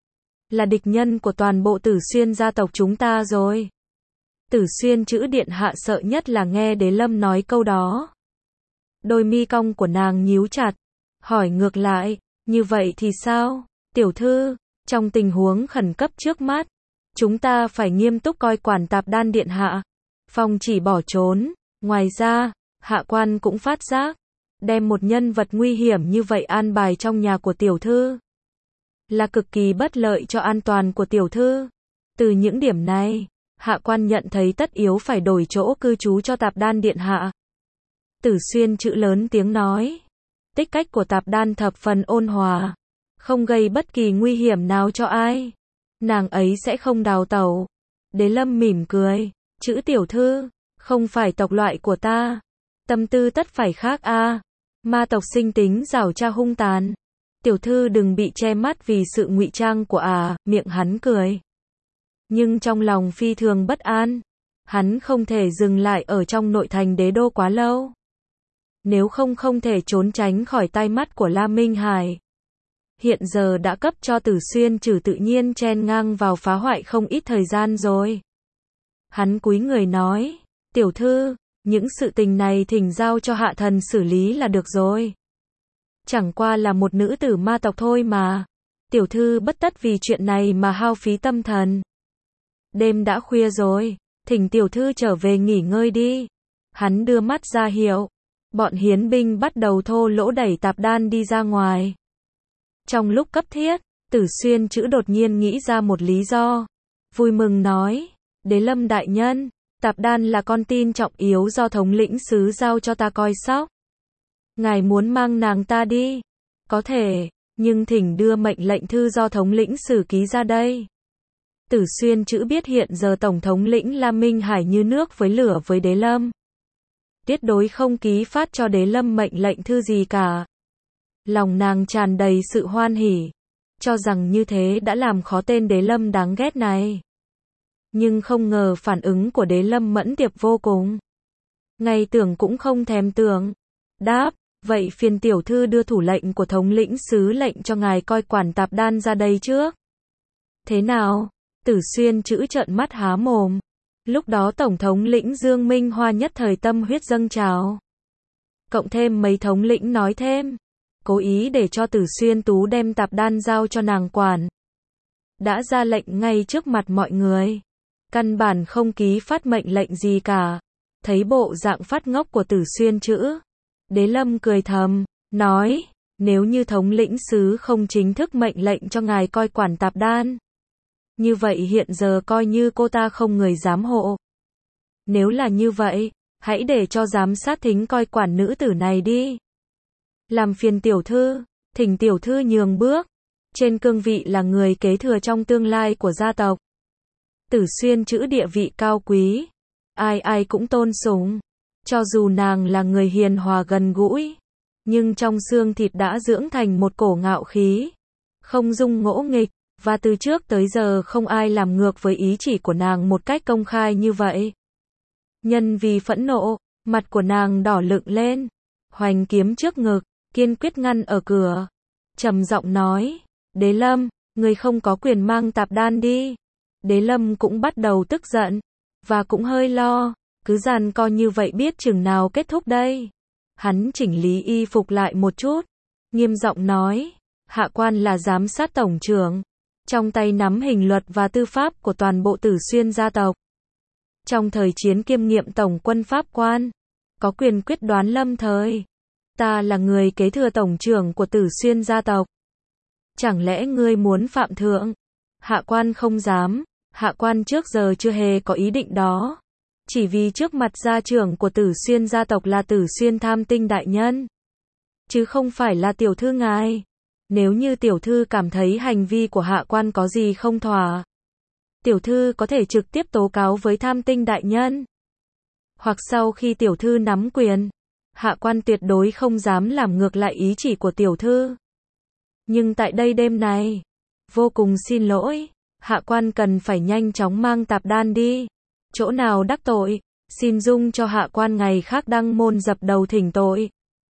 Là địch nhân của toàn bộ Tử Xuyên gia tộc chúng ta rồi. Tử Xuyên Trử Điện Hạ sợ nhất là nghe Đế Lâm nói câu đó. Đôi mi cong của nàng nhíu chặt, hỏi ngược lại, như vậy thì sao, tiểu thư, trong tình huống khẩn cấp trước mắt, chúng ta phải nghiêm túc coi quản Tạp Đan Điện Hạ, phòng chỉ bỏ trốn. Ngoài ra, hạ quan cũng phát giác, đem một nhân vật nguy hiểm như vậy an bài trong nhà của tiểu thư, là cực kỳ bất lợi cho an toàn của tiểu thư. Từ những điểm này, hạ quan nhận thấy tất yếu phải đổi chỗ cư trú cho Tạp Đan Điện Hạ. Tử Xuyên Trử lớn tiếng nói, tích cách của Tạp Đan thập phần ôn hòa, không gây bất kỳ nguy hiểm nào cho ai. Nàng ấy sẽ không đào tẩu. Đế Lâm mỉm cười, Trử tiểu thư, không phải tộc loại của ta, tâm tư tất phải khác a. À. Ma tộc sinh tính giảo tra hung tàn. Tiểu thư đừng bị che mắt vì sự ngụy trang của à, miệng hắn cười. Nhưng trong lòng phi thường bất an, hắn không thể dừng lại ở trong nội thành đế đô quá lâu. nếu không không thể trốn tránh khỏi tai mắt của La Minh Hải. Hiện giờ đã cấp cho Tử Xuyên Trử tự nhiên chen ngang vào phá hoại không ít thời gian rồi. Hắn cúi người nói, tiểu thư, những sự tình này thỉnh giao cho hạ thần xử lý là được rồi. Chẳng qua là một nữ tử ma tộc thôi mà. Tiểu thư bất tất vì chuyện này mà hao phí tâm thần. Đêm đã khuya rồi, thỉnh tiểu thư trở về nghỉ ngơi đi. Hắn đưa mắt ra hiệu. Bọn hiến binh bắt đầu thô lỗ đẩy tạp đan đi ra ngoài. Trong lúc cấp thiết, Tử Xuyên Trử đột nhiên nghĩ ra một lý do. Vui mừng nói, Đế Lâm đại nhân, tạp đan là con tin trọng yếu do thống lĩnh sứ giao cho ta coi sóc. Ngài muốn mang nàng ta đi? Có thể, nhưng thỉnh đưa mệnh lệnh thư do thống lĩnh sử ký ra đây. Tử Xuyên Trử biết hiện giờ tổng thống lĩnh La Minh Hải như nước với lửa với Đế Lâm. Tuyệt đối không ký phát cho Đế Lâm mệnh lệnh thư gì cả. Lòng nàng tràn đầy sự hoan hỉ, cho rằng như thế đã làm khó tên Đế Lâm đáng ghét này. Nhưng không ngờ phản ứng của Đế Lâm mẫn tiệp vô cùng. Ngay tưởng cũng không thèm tưởng. Đáp, vậy phiền tiểu thư đưa thủ lệnh của thống lĩnh sứ lệnh cho ngài coi quản tạp đan ra đây trước. Thế nào? Tử Xuyên Trử trợn mắt há mồm. Lúc đó tổng thống lĩnh Dương Minh Hoa nhất thời tâm huyết dâng trào. Cộng thêm mấy thống lĩnh nói thêm, cố ý để cho Tử Xuyên Tú đem tạp đan giao cho nàng quản. Đã ra lệnh ngay trước mặt mọi người. Căn bản không ký phát mệnh lệnh gì cả. Thấy bộ dạng phát ngốc của Tử Xuyên Trử, Đế Lâm cười thầm, nói, nếu như thống lĩnh sứ không chính thức mệnh lệnh cho ngài coi quản tạp đan, như vậy hiện giờ coi như cô ta không người giám hộ. Nếu là như vậy, hãy để cho giám sát thính coi quản nữ tử này đi. Làm phiền tiểu thư, thỉnh tiểu thư nhường bước. Trên cương vị là người kế thừa trong tương lai của gia tộc. Tử Xuyên Trử địa vị cao quý, ai ai cũng tôn sùng. Cho dù nàng là người hiền hòa gần gũi, nhưng trong xương thịt đã dưỡng thành một cổ ngạo khí, không dung ngỗ nghịch, và từ trước tới giờ không ai làm ngược với ý chỉ của nàng một cách công khai như vậy. Nhân vì phẫn nộ, mặt của nàng đỏ lựng lên, hoành kiếm trước ngực, kiên quyết ngăn ở cửa, trầm giọng nói, Đế Lâm, người không có quyền mang tạp đan đi. Đế Lâm cũng bắt đầu tức giận, và cũng hơi lo, cứ giằng co như vậy biết chừng nào kết thúc đây. Hắn chỉnh lý y phục lại một chút, nghiêm giọng nói, hạ quan là giám sát tổng trưởng, trong tay nắm hình luật và tư pháp của toàn bộ Tử Xuyên gia tộc. Trong thời chiến kiêm nghiệm tổng quân pháp quan, có quyền quyết đoán lâm thời. Ta là người kế thừa tổng trưởng của Tử Xuyên gia tộc. Chẳng lẽ ngươi muốn phạm thượng? Hạ quan không dám, hạ quan trước giờ chưa hề có ý định đó. Chỉ vì trước mặt gia trưởng của Tử Xuyên gia tộc là Tử Xuyên Tham Tinh đại nhân, chứ không phải là tiểu thư ngài. Nếu như tiểu thư cảm thấy hành vi của hạ quan có gì không thỏa, tiểu thư có thể trực tiếp tố cáo với Tham Tinh đại nhân. Hoặc sau khi tiểu thư nắm quyền, hạ quan tuyệt đối không dám làm ngược lại ý chỉ của tiểu thư. Nhưng tại đây đêm này, vô cùng xin lỗi, hạ quan cần phải nhanh chóng mang tạp đan đi. Chỗ nào đắc tội, xin dung cho hạ quan ngày khác đăng môn dập đầu thỉnh tội.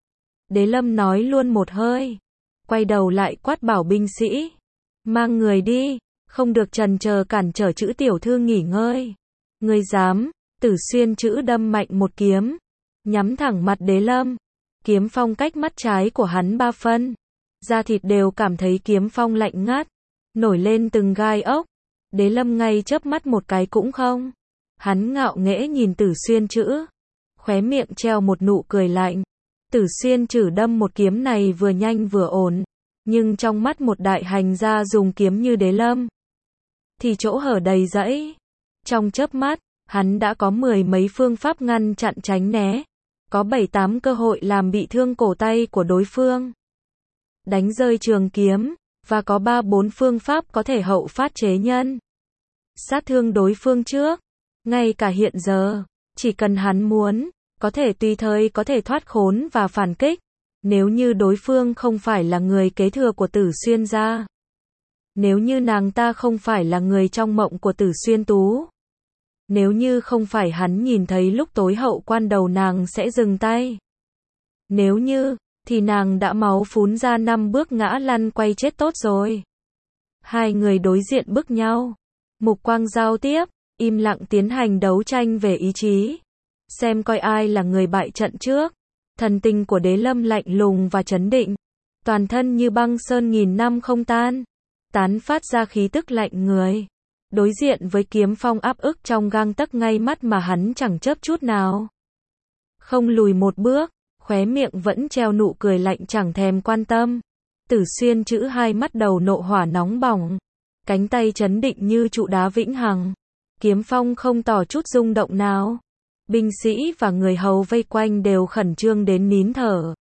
Đế Lâm nói luôn một hơi, quay đầu lại quát bảo binh sĩ, mang người đi, không được chần chờ cản trở Trử tiểu thư nghỉ ngơi. Ngươi dám? Tử Xuyên Trử đâm mạnh một kiếm, nhắm thẳng mặt Đế Lâm. Kiếm phong cách mắt trái của hắn ba phân, da thịt đều cảm thấy kiếm phong lạnh ngắt, nổi lên từng gai ốc. Đế Lâm ngay chớp mắt một cái cũng không. Hắn ngạo nghễ nhìn Tử Xuyên Trử, khóe miệng treo một nụ cười lạnh. Tử Xuyên Trử đâm một kiếm này vừa nhanh vừa ổn, nhưng trong mắt một đại hành gia dùng kiếm như Đế Lâm, thì chỗ hở đầy rẫy. Trong chớp mắt, hắn đã có mười mấy phương pháp ngăn chặn tránh né, có bảy tám cơ hội làm bị thương cổ tay của đối phương, đánh rơi trường kiếm, và có ba bốn phương pháp có thể hậu phát chế nhân, sát thương đối phương trước. Ngay cả hiện giờ, chỉ cần hắn muốn, có thể tùy thời có thể thoát khốn và phản kích, nếu như đối phương không phải là người kế thừa của Tử Xuyên gia. Nếu như nàng ta không phải là người trong mộng của Tử Xuyên Tú. Nếu như không phải hắn nhìn thấy lúc tối hậu quan đầu nàng sẽ dừng tay. Nếu như, thì nàng đã máu phún ra năm bước ngã lăn quay chết tốt rồi. Hai người đối diện bức nhau. Mục quang giao tiếp, im lặng tiến hành đấu tranh về ý chí. Xem coi ai là người bại trận trước. Thần tình của Đế Lâm lạnh lùng và trấn định. Toàn thân như băng sơn nghìn năm không tan. Tán phát ra khí tức lạnh người. Đối diện với kiếm phong áp ức trong gang tấc ngay mắt mà hắn chẳng chớp chút nào. Không lùi một bước, khóe miệng vẫn treo nụ cười lạnh chẳng thèm quan tâm. Tử Xuyên chữ hai mắt đầu nộ hỏa nóng bỏng. Cánh tay trấn định như trụ đá vĩnh hằng. Kiếm phong không tỏ chút rung động nào. Binh sĩ và người hầu vây quanh đều khẩn trương đến nín thở.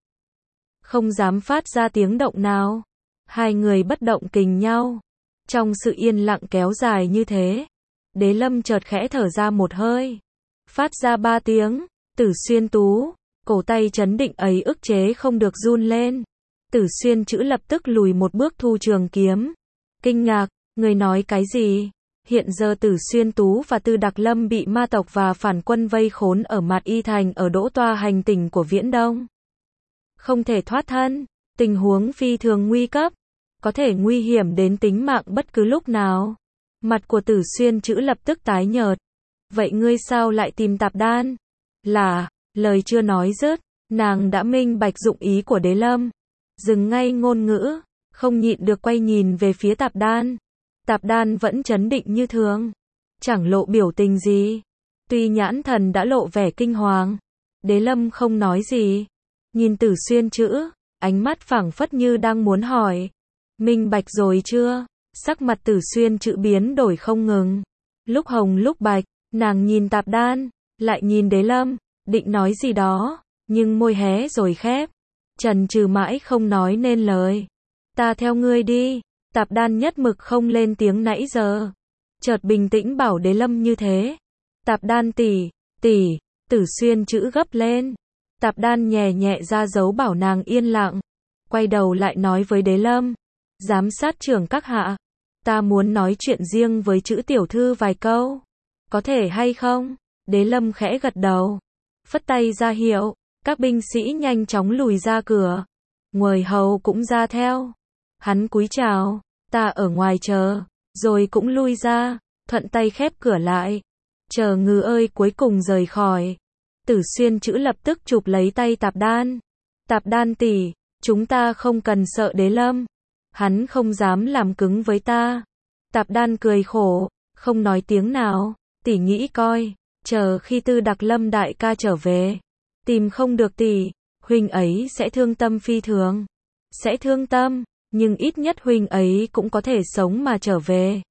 Không dám phát ra tiếng động nào. Hai người bất động kình nhau. Trong sự yên lặng kéo dài như thế, Đế Lâm chợt khẽ thở ra một hơi. Phát ra ba tiếng. Tử Xuyên tú. Cổ tay trấn định ấy ức chế không được run lên. Tử Xuyên chữ lập tức lùi một bước thu trường kiếm. Kinh ngạc, người nói cái gì? Hiện giờ Tử Xuyên Tú và Tư Đặc Lâm bị ma tộc và phản quân vây khốn ở Mạt Y Thành ở Đỗ Toa hành tỉnh của Viễn Đông. Không thể thoát thân, tình huống phi thường nguy cấp, có thể nguy hiểm đến tính mạng bất cứ lúc nào. Mặt của Tử Xuyên chữ lập tức tái nhợt. Vậy ngươi sao lại tìm Tạp Đan? Là, lời chưa nói dứt, nàng đã minh bạch dụng ý của Đế Lâm. Dừng ngay ngôn ngữ, không nhịn được quay nhìn về phía Tạp Đan. Tạp Đan vẫn trấn định như thường, chẳng lộ biểu tình gì. Tuy nhãn thần đã lộ vẻ kinh hoàng, Đế Lâm không nói gì. Nhìn Tử Xuyên chữ, ánh mắt phảng phất như đang muốn hỏi. Minh bạch rồi chưa? Sắc mặt Tử Xuyên chữ biến đổi không ngừng. Lúc hồng lúc bạch, nàng nhìn Tạp Đan, lại nhìn Đế Lâm, định nói gì đó, nhưng môi hé rồi khép. Trần trừ mãi không nói nên lời. Ta theo ngươi đi. Tạp Đan nhất mực không lên tiếng nãy giờ. Chợt bình tĩnh bảo Đế Lâm như thế. Tạp Đan tỷ, tỷ, Tử Xuyên chữ gấp lên. Tạp Đan nhẹ nhẹ ra dấu bảo nàng yên lặng. Quay đầu lại nói với Đế Lâm. Giám sát trưởng các hạ. Ta muốn nói chuyện riêng với chữ tiểu thư vài câu. Có thể hay không? Đế Lâm khẽ gật đầu. Phất tay ra hiệu. Các binh sĩ nhanh chóng lùi ra cửa. Người hầu cũng ra theo. Hắn cúi chào, ta ở ngoài chờ, rồi cũng lui ra, thuận tay khép cửa lại. Chờ Ngư ơi cuối cùng rời khỏi. Tử Xuyên chữ lập tức chụp lấy tay Tạp Đan. Tạp Đan tỷ, chúng ta không cần sợ Đế Lâm. Hắn không dám làm cứng với ta. Tạp Đan cười khổ, không nói tiếng nào. Tỷ nghĩ coi, chờ khi Tư Đặc Lâm đại ca trở về, tìm không được tỷ, huynh ấy sẽ thương tâm phi thường. Sẽ thương tâm. Nhưng ít nhất huynh ấy cũng có thể sống mà trở về.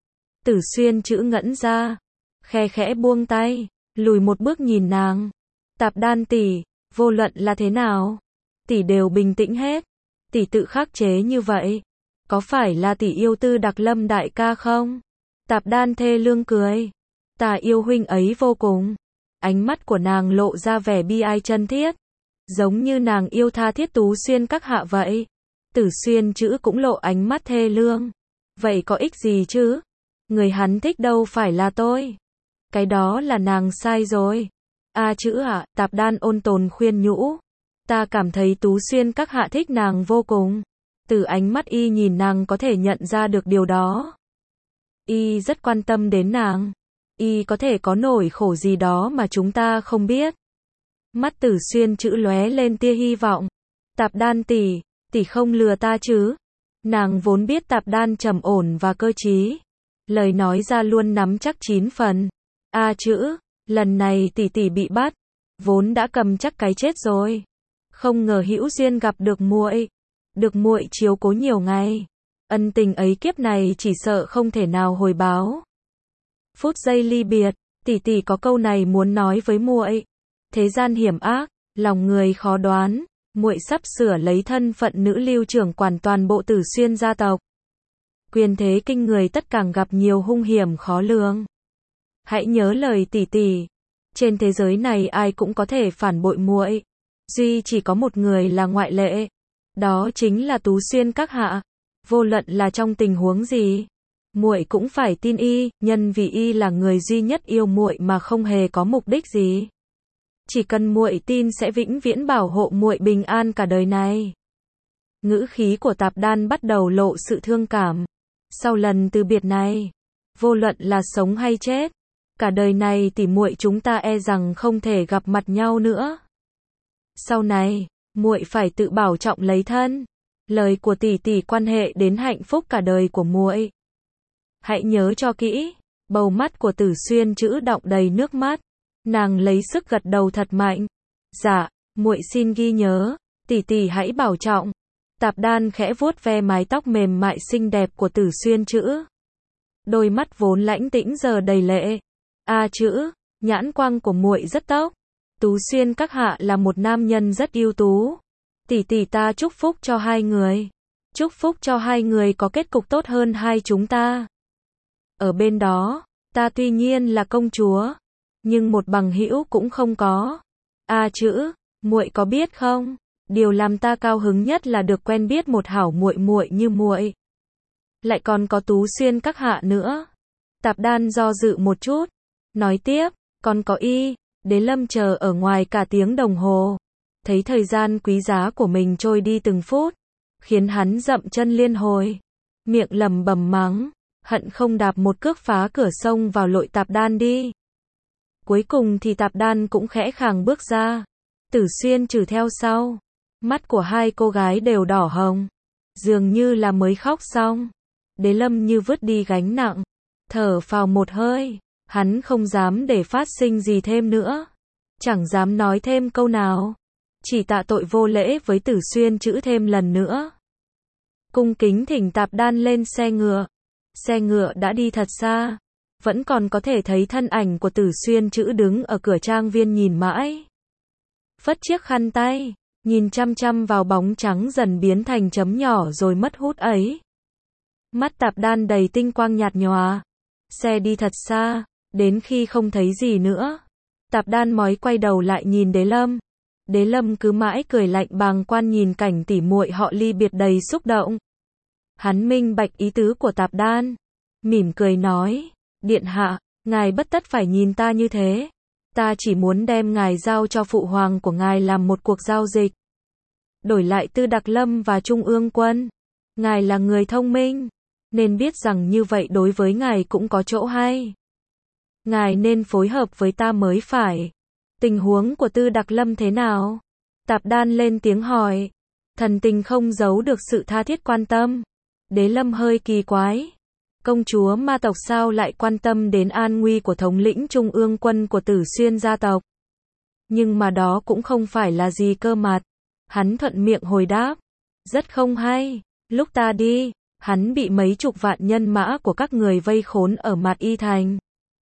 Tử Xuyên chữ ngẩn ra, khe khẽ buông tay, lùi một bước nhìn nàng. Tạp Đan tỷ, vô luận là thế nào, tỷ đều bình tĩnh hết. Tỷ tự khắc chế như vậy, có phải là tỷ yêu Tư Đặc Lâm đại ca không? Tạp Đan thê lương cười, ta yêu huynh ấy vô cùng. Ánh mắt của nàng lộ ra vẻ bi ai chân thiết, giống như nàng yêu tha thiết Tú Xuyên các hạ vậy. Tử Xuyên chữ cũng lộ ánh mắt thê lương. Vậy có ích gì chứ? Người hắn thích đâu phải là tôi. Cái đó là nàng sai rồi. A à, chữ ạ, à, Tạp Đan ôn tồn khuyên nhủ. Ta cảm thấy Tú Xuyên các hạ thích nàng vô cùng. Từ ánh mắt y nhìn nàng có thể nhận ra được điều đó. Y rất quan tâm đến nàng. Y có thể có nỗi khổ gì đó mà chúng ta không biết. Mắt Tử Xuyên chữ lóe lên tia hy vọng. Tạp Đan tỷ, tỷ không lừa ta chứ? Nàng vốn biết Tạp Đan trầm ổn và cơ trí, lời nói ra luôn nắm chắc chín phần. A à, chữ, lần này tỷ tỷ bị bắt, vốn đã cầm chắc cái chết rồi. Không ngờ hữu duyên gặp được muội, được muội chiếu cố nhiều ngày. Ân tình ấy kiếp này chỉ sợ không thể nào hồi báo. Phút giây ly biệt, tỷ tỷ có câu này muốn nói với muội. Thế gian hiểm ác, lòng người khó đoán. Muội sắp sửa lấy thân phận nữ lưu trưởng quản toàn bộ Tử Xuyên gia tộc. Quyền thế kinh người tất càng gặp nhiều hung hiểm khó lường. Hãy nhớ lời tỷ tỷ. Trên thế giới này ai cũng có thể phản bội muội, duy chỉ có một người là ngoại lệ. Đó chính là Tú Xuyên các hạ. Vô luận là trong tình huống gì, muội cũng phải tin y, nhân vì y là người duy nhất yêu muội mà không hề có mục đích gì. chỉ cần muội tin sẽ vĩnh viễn bảo hộ muội bình an cả đời này. Ngữ khí của Tạp Đan bắt đầu lộ sự thương cảm. Sau lần từ biệt này, vô luận là sống hay chết, cả đời này tỷ muội chúng ta e rằng không thể gặp mặt nhau nữa. Sau này, muội phải tự bảo trọng lấy thân. Lời của tỷ tỷ quan hệ đến hạnh phúc cả đời của muội. Hãy nhớ cho kỹ. Bầu mắt của Tử Xuyên chữ đọng đầy nước mắt. Nàng lấy sức gật đầu thật mạnh. Dạ, muội xin ghi nhớ, tỷ tỷ hãy bảo trọng. Tạp Đan khẽ vuốt ve mái tóc mềm mại xinh đẹp của Tử Xuyên chữ. Đôi mắt vốn lãnh tĩnh giờ đầy lệ. A chữ, nhãn quang của muội rất tốc. Tú Xuyên các hạ là một nam nhân rất ưu tú. Tỷ tỷ ta chúc phúc cho hai người. Chúc phúc cho hai người có kết cục tốt hơn hai chúng ta. Ở bên đó, ta tuy nhiên là công chúa, nhưng một bằng hữu cũng không có. A chữ, muội có biết không? Điều làm ta cao hứng nhất là được quen biết một hảo muội muội như muội. Lại còn có Tú Xuyên các hạ nữa. Tạp Đan do dự một chút, nói tiếp, còn có y. Đế Lâm chờ ở ngoài cả tiếng đồng hồ, thấy thời gian quý giá của mình trôi đi từng phút, khiến hắn dậm chân liên hồi, miệng lẩm bẩm mắng, hận không đạp một cước phá cửa sông vào lội Tạp Đan đi. Cuối cùng thì Tạp Đan cũng khẽ khàng bước ra, Tử Xuyên trừ theo sau, mắt của hai cô gái đều đỏ hồng, dường như là mới khóc xong. Đế Lâm như vứt đi gánh nặng, thở phào một hơi, hắn không dám để phát sinh gì thêm nữa, chẳng dám nói thêm câu nào, chỉ tạ tội vô lễ với Tử Xuyên chữ thêm lần nữa. Cung kính thỉnh Tạp Đan lên xe ngựa. Xe ngựa đã đi thật xa, vẫn còn có thể thấy thân ảnh của Tử Xuyên chữ đứng ở cửa trang viên nhìn mãi. Phất chiếc khăn tay, nhìn chăm chăm vào bóng trắng dần biến thành chấm nhỏ rồi mất hút ấy. Mắt Tạp Đan đầy tinh quang nhạt nhòa. Xe đi thật xa, đến khi không thấy gì nữa, Tạp Đan mói quay đầu lại nhìn Đế Lâm. Đế Lâm cứ mãi cười lạnh bàng quan nhìn cảnh tỉ muội họ ly biệt đầy xúc động. Hắn minh bạch ý tứ của Tạp Đan, mỉm cười nói, điện hạ, ngài bất tất phải nhìn ta như thế. Ta chỉ muốn đem ngài giao cho phụ hoàng của ngài làm một cuộc giao dịch. Đổi lại Tư Đặc Lâm và Trung ương quân. Ngài là người thông minh, nên biết rằng như vậy đối với ngài cũng có chỗ hay. Ngài nên phối hợp với ta mới phải. Tình huống của Tư Đặc Lâm thế nào? Tạp Đan lên tiếng hỏi. Thần tình không giấu được sự tha thiết quan tâm. Đế Lâm hơi kỳ quái. Công chúa ma tộc sao lại quan tâm đến an nguy của thống lĩnh trung ương quân của Tử Xuyên gia tộc? Nhưng mà đó cũng không phải là gì cơ mặt. Hắn thuận miệng hồi đáp. Rất không hay. Lúc ta đi, hắn bị mấy chục vạn nhân mã của các người vây khốn ở Mạt Y Thành.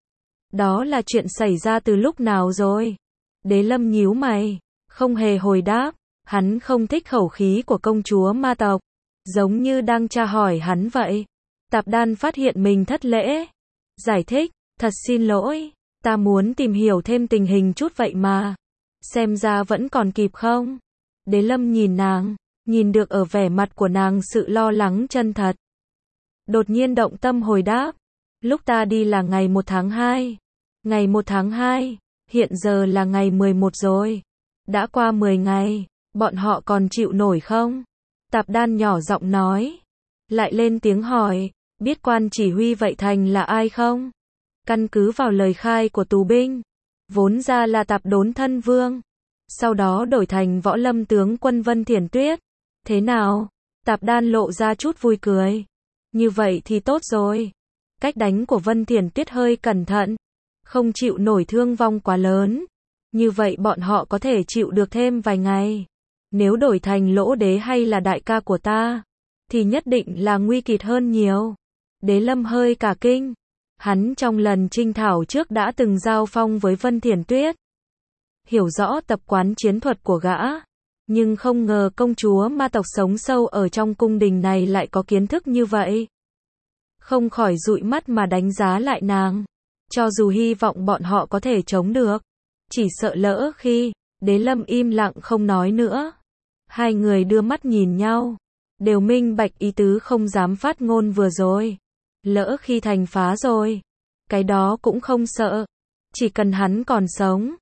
Đó là chuyện xảy ra từ lúc nào rồi? Đế Lâm nhíu mày, không hề hồi đáp. Hắn không thích khẩu khí của công chúa ma tộc, giống như đang tra hỏi hắn vậy. Tạp Đan phát hiện mình thất lễ, giải thích, thật xin lỗi, ta muốn tìm hiểu thêm tình hình chút vậy mà. Xem ra vẫn còn kịp không? Đế Lâm nhìn nàng, nhìn được ở vẻ mặt của nàng sự lo lắng chân thật. Đột nhiên động tâm hồi đáp, lúc ta đi là ngày một tháng hai. Ngày một tháng hai, hiện giờ là ngày mười một rồi. Đã qua mười ngày, bọn họ còn chịu nổi không? Tạp Đan nhỏ giọng nói, lại lên tiếng hỏi, biết quan chỉ huy vậy thành là ai không? Căn cứ vào lời khai của tù binh, vốn ra là Tạp Đốn Thân Vương, sau đó đổi thành Võ Lâm tướng quân Vân Thiển Tuyết. Thế nào? Tạp Đan lộ ra chút vui cười. Như vậy thì tốt rồi. Cách đánh của Vân Thiển Tuyết hơi cẩn thận, không chịu nổi thương vong quá lớn. Như vậy bọn họ có thể chịu được thêm vài ngày. Nếu đổi thành Lỗ Đế hay là đại ca của ta, thì nhất định là nguy kịch hơn nhiều. Đế Lâm hơi cả kinh. Hắn trong lần trinh thảo trước đã từng giao phong với Vân Thiển Tuyết, hiểu rõ tập quán chiến thuật của gã, nhưng không ngờ công chúa ma tộc sống sâu ở trong cung đình này lại có kiến thức như vậy. Không khỏi dụi mắt mà đánh giá lại nàng. Cho dù hy vọng bọn họ có thể chống được, chỉ sợ lỡ khi Đế Lâm im lặng không nói nữa. Hai người đưa mắt nhìn nhau, đều minh bạch ý tứ không dám phát ngôn vừa rồi. Lỡ khi thành phá rồi, cái đó cũng không sợ, chỉ cần hắn còn sống.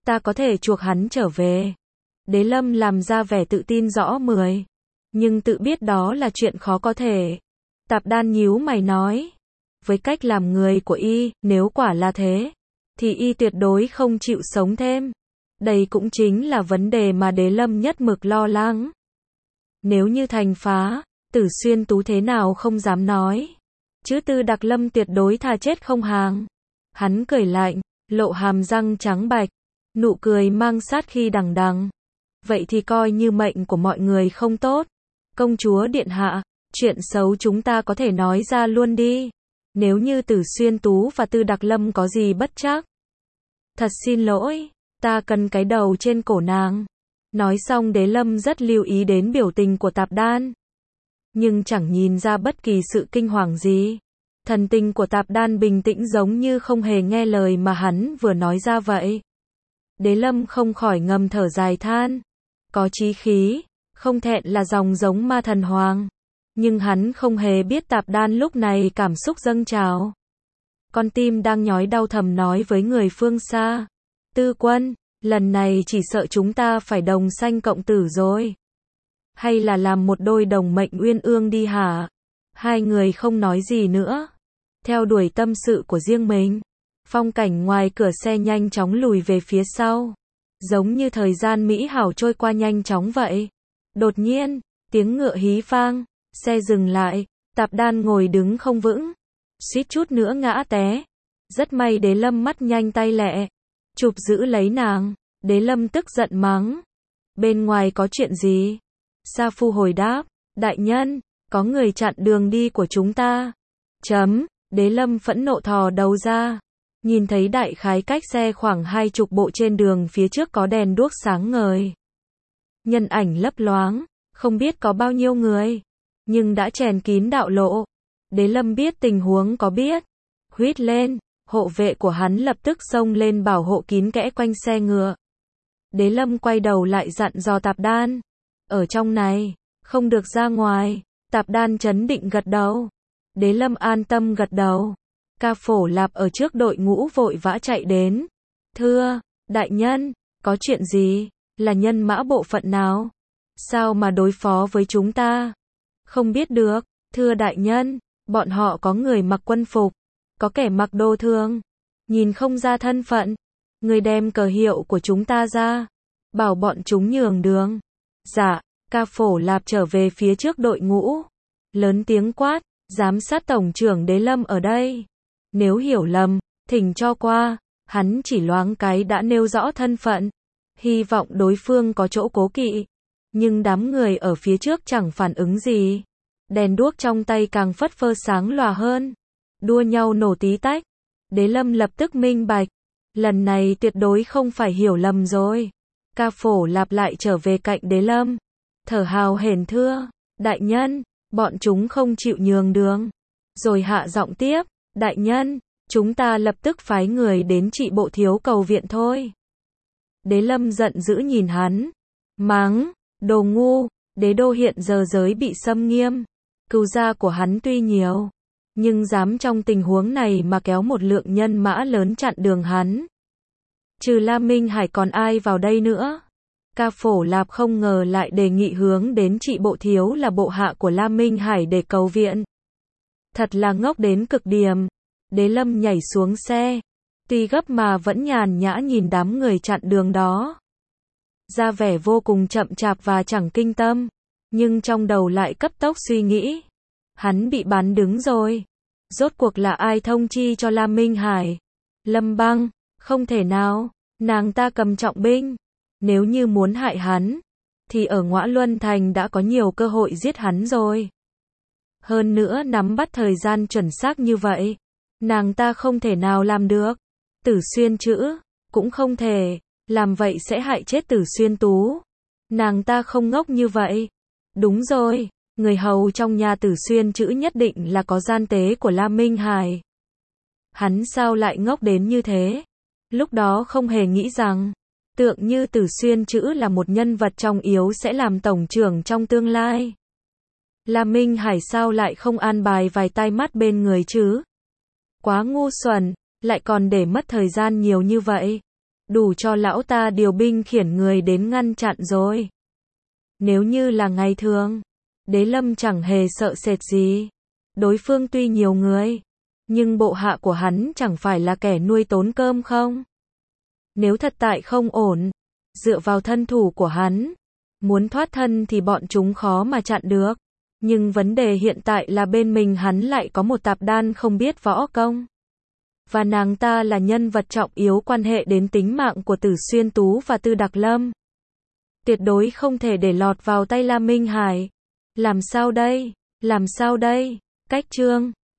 ta có thể chuộc hắn trở về. Đế Lâm làm ra vẻ tự tin rõ mười. Nhưng tự biết đó là chuyện khó có thể. Tạp Đan nhíu mày nói. Với cách làm người của y, nếu quả là thế, thì y tuyệt đối không chịu sống thêm. Đây cũng chính là vấn đề mà Đế Lâm nhất mực lo lắng. Nếu như thành phá, Tử Xuyên Tú thế nào không dám nói. Chứ Tư Đặc Lâm tuyệt đối thà chết không hàng. Hắn cười lạnh, lộ hàm răng trắng bạch, nụ cười mang sát khí đằng đằng. Vậy thì coi như mệnh của mọi người không tốt. Công chúa điện hạ, chuyện xấu chúng ta có thể nói ra luôn đi. Nếu như Tử Xuyên Tú và Tư Đặc Lâm có gì bất trắc. Thật xin lỗi, ta cần cái đầu trên cổ nàng. Nói xong Đế Lâm rất lưu ý đến biểu tình của Tạp Đan. Nhưng chẳng nhìn ra bất kỳ sự kinh hoàng gì. Thần tình của Tạp Đan bình tĩnh giống như không hề nghe lời mà hắn vừa nói ra vậy. Đế Lâm không khỏi ngầm thở dài than. Có chí khí, không thẹn là dòng giống ma thần hoàng. Nhưng hắn không hề biết Tạp Đan lúc này cảm xúc dâng trào. Con tim đang nhói đau thầm nói với người phương xa. Tư quân, lần này chỉ sợ chúng ta phải đồng sanh cộng tử rồi. Hay là làm một đôi đồng mệnh uyên ương đi hả? Hai người không nói gì nữa. Theo đuổi tâm sự của riêng mình. Phong cảnh ngoài cửa xe nhanh chóng lùi về phía sau. Giống như thời gian mỹ hảo trôi qua nhanh chóng vậy. Đột nhiên, tiếng ngựa hí vang. Xe dừng lại. Tạp Đan ngồi đứng không vững. Suýt chút nữa ngã té. Rất may Đế Lâm mắt nhanh tay lẹ. Chụp giữ lấy nàng. Đế Lâm tức giận mắng. Bên ngoài có chuyện gì? Sa Phu hồi đáp. Đại nhân, có người chặn đường đi của chúng ta. Chấm. Đế Lâm phẫn nộ thò đầu ra. Nhìn thấy đại khái cách xe khoảng hai chục bộ trên đường phía trước có đèn đuốc sáng ngời. Nhân ảnh lấp loáng. Không biết có bao nhiêu người. Nhưng đã chèn kín đạo lộ. Đế Lâm biết tình huống có biết. Huýt lên. Hộ vệ của hắn lập tức xông lên bảo hộ kín kẽ quanh xe ngựa. Đế Lâm quay đầu lại dặn dò Tạp Đan. Ở trong này, không được ra ngoài. Tạp Đan chấn định gật đầu. Đế Lâm an tâm gật đầu. Ca Phổ Lạp ở trước đội ngũ vội vã chạy đến. Thưa, đại nhân, có chuyện gì? Là nhân mã bộ phận nào? Sao mà đối phó với chúng ta? Không biết được, thưa đại nhân, bọn họ có người mặc quân phục, có kẻ mặc đồ thường, nhìn không ra thân phận. Người đem cờ hiệu của chúng ta ra, bảo bọn chúng nhường đường. Dạ, Ca Phổ Lạp trở về phía trước đội ngũ, lớn tiếng quát, giám sát tổng trưởng Đế Lâm ở đây. Nếu hiểu lầm, thỉnh cho qua. Hắn chỉ loáng cái đã nêu rõ thân phận, hy vọng đối phương có chỗ cố kỵ. Nhưng đám người ở phía trước chẳng phản ứng gì. Đèn đuốc trong tay càng phất phơ sáng lòa hơn. Đua nhau nổ tí tách. Đế Lâm lập tức minh bạch. Lần này tuyệt đối không phải hiểu lầm rồi. Ca Phổ Lạp lại trở về cạnh Đế Lâm. Thở hào hển thưa. Đại nhân, bọn chúng không chịu nhường đường. Rồi hạ giọng tiếp. Đại nhân, chúng ta lập tức phái người đến trị bộ thiếu cầu viện thôi. Đế Lâm giận dữ nhìn hắn. Mắng, đồ ngu, đế đô hiện giờ giới bị xâm nghiêm. Cừu gia của hắn tuy nhiều, nhưng dám trong tình huống này mà kéo một lượng nhân mã lớn chặn đường hắn. Trừ La Minh Hải còn ai vào đây nữa? Ca Phổ Lạp không ngờ lại đề nghị hướng đến trị bộ thiếu là bộ hạ của La Minh Hải để cầu viện. Thật là ngốc đến cực điểm. Đế Lâm nhảy xuống xe. Tuy gấp mà vẫn nhàn nhã nhìn đám người chặn đường đó. Ra vẻ vô cùng chậm chạp và chẳng kinh tâm. Nhưng trong đầu lại cấp tốc suy nghĩ. Hắn bị bắn đứng rồi. Rốt cuộc là ai thông chi cho La Minh Hải? Lâm Băng, không thể nào. Nàng ta cầm trọng binh. Nếu như muốn hại hắn, thì ở Ngõa Luân Thành đã có nhiều cơ hội giết hắn rồi. Hơn nữa nắm bắt thời gian chuẩn xác như vậy, nàng ta không thể nào làm được. Tử Xuyên Chữ, cũng không thể, làm vậy sẽ hại chết Tử Xuyên Tú. Nàng ta không ngốc như vậy. Đúng rồi, người hầu trong nhà Tử Xuyên Chữ nhất định là có gian tế của La Minh Hải. Hắn sao lại ngốc đến như thế? Lúc đó không hề nghĩ rằng, tượng như Tử Xuyên Chữ là một nhân vật trọng yếu sẽ làm tổng trưởng trong tương lai. La Minh Hải sao lại không an bài vài tai mắt bên người chứ? Quá ngu xuẩn, lại còn để mất thời gian nhiều như vậy. đủ cho lão ta điều binh khiển người đến ngăn chặn rồi. Nếu như là ngày thường, Đế Lâm chẳng hề sợ sệt gì. Đối phương tuy nhiều người, nhưng bộ hạ của hắn chẳng phải là kẻ nuôi tốn cơm không? Nếu thật tại không ổn, dựa vào thân thủ của hắn, muốn thoát thân thì bọn chúng khó mà chặn được. Nhưng vấn đề hiện tại là bên mình hắn lại có một tạp đan không biết võ công. Và nàng ta là nhân vật trọng yếu quan hệ đến tính mạng của Tử Xuyên Tú và Tư Đặc Lâm. Tuyệt đối không thể để lọt vào tay La Minh Hải. Làm sao đây? Làm sao đây? Cách chương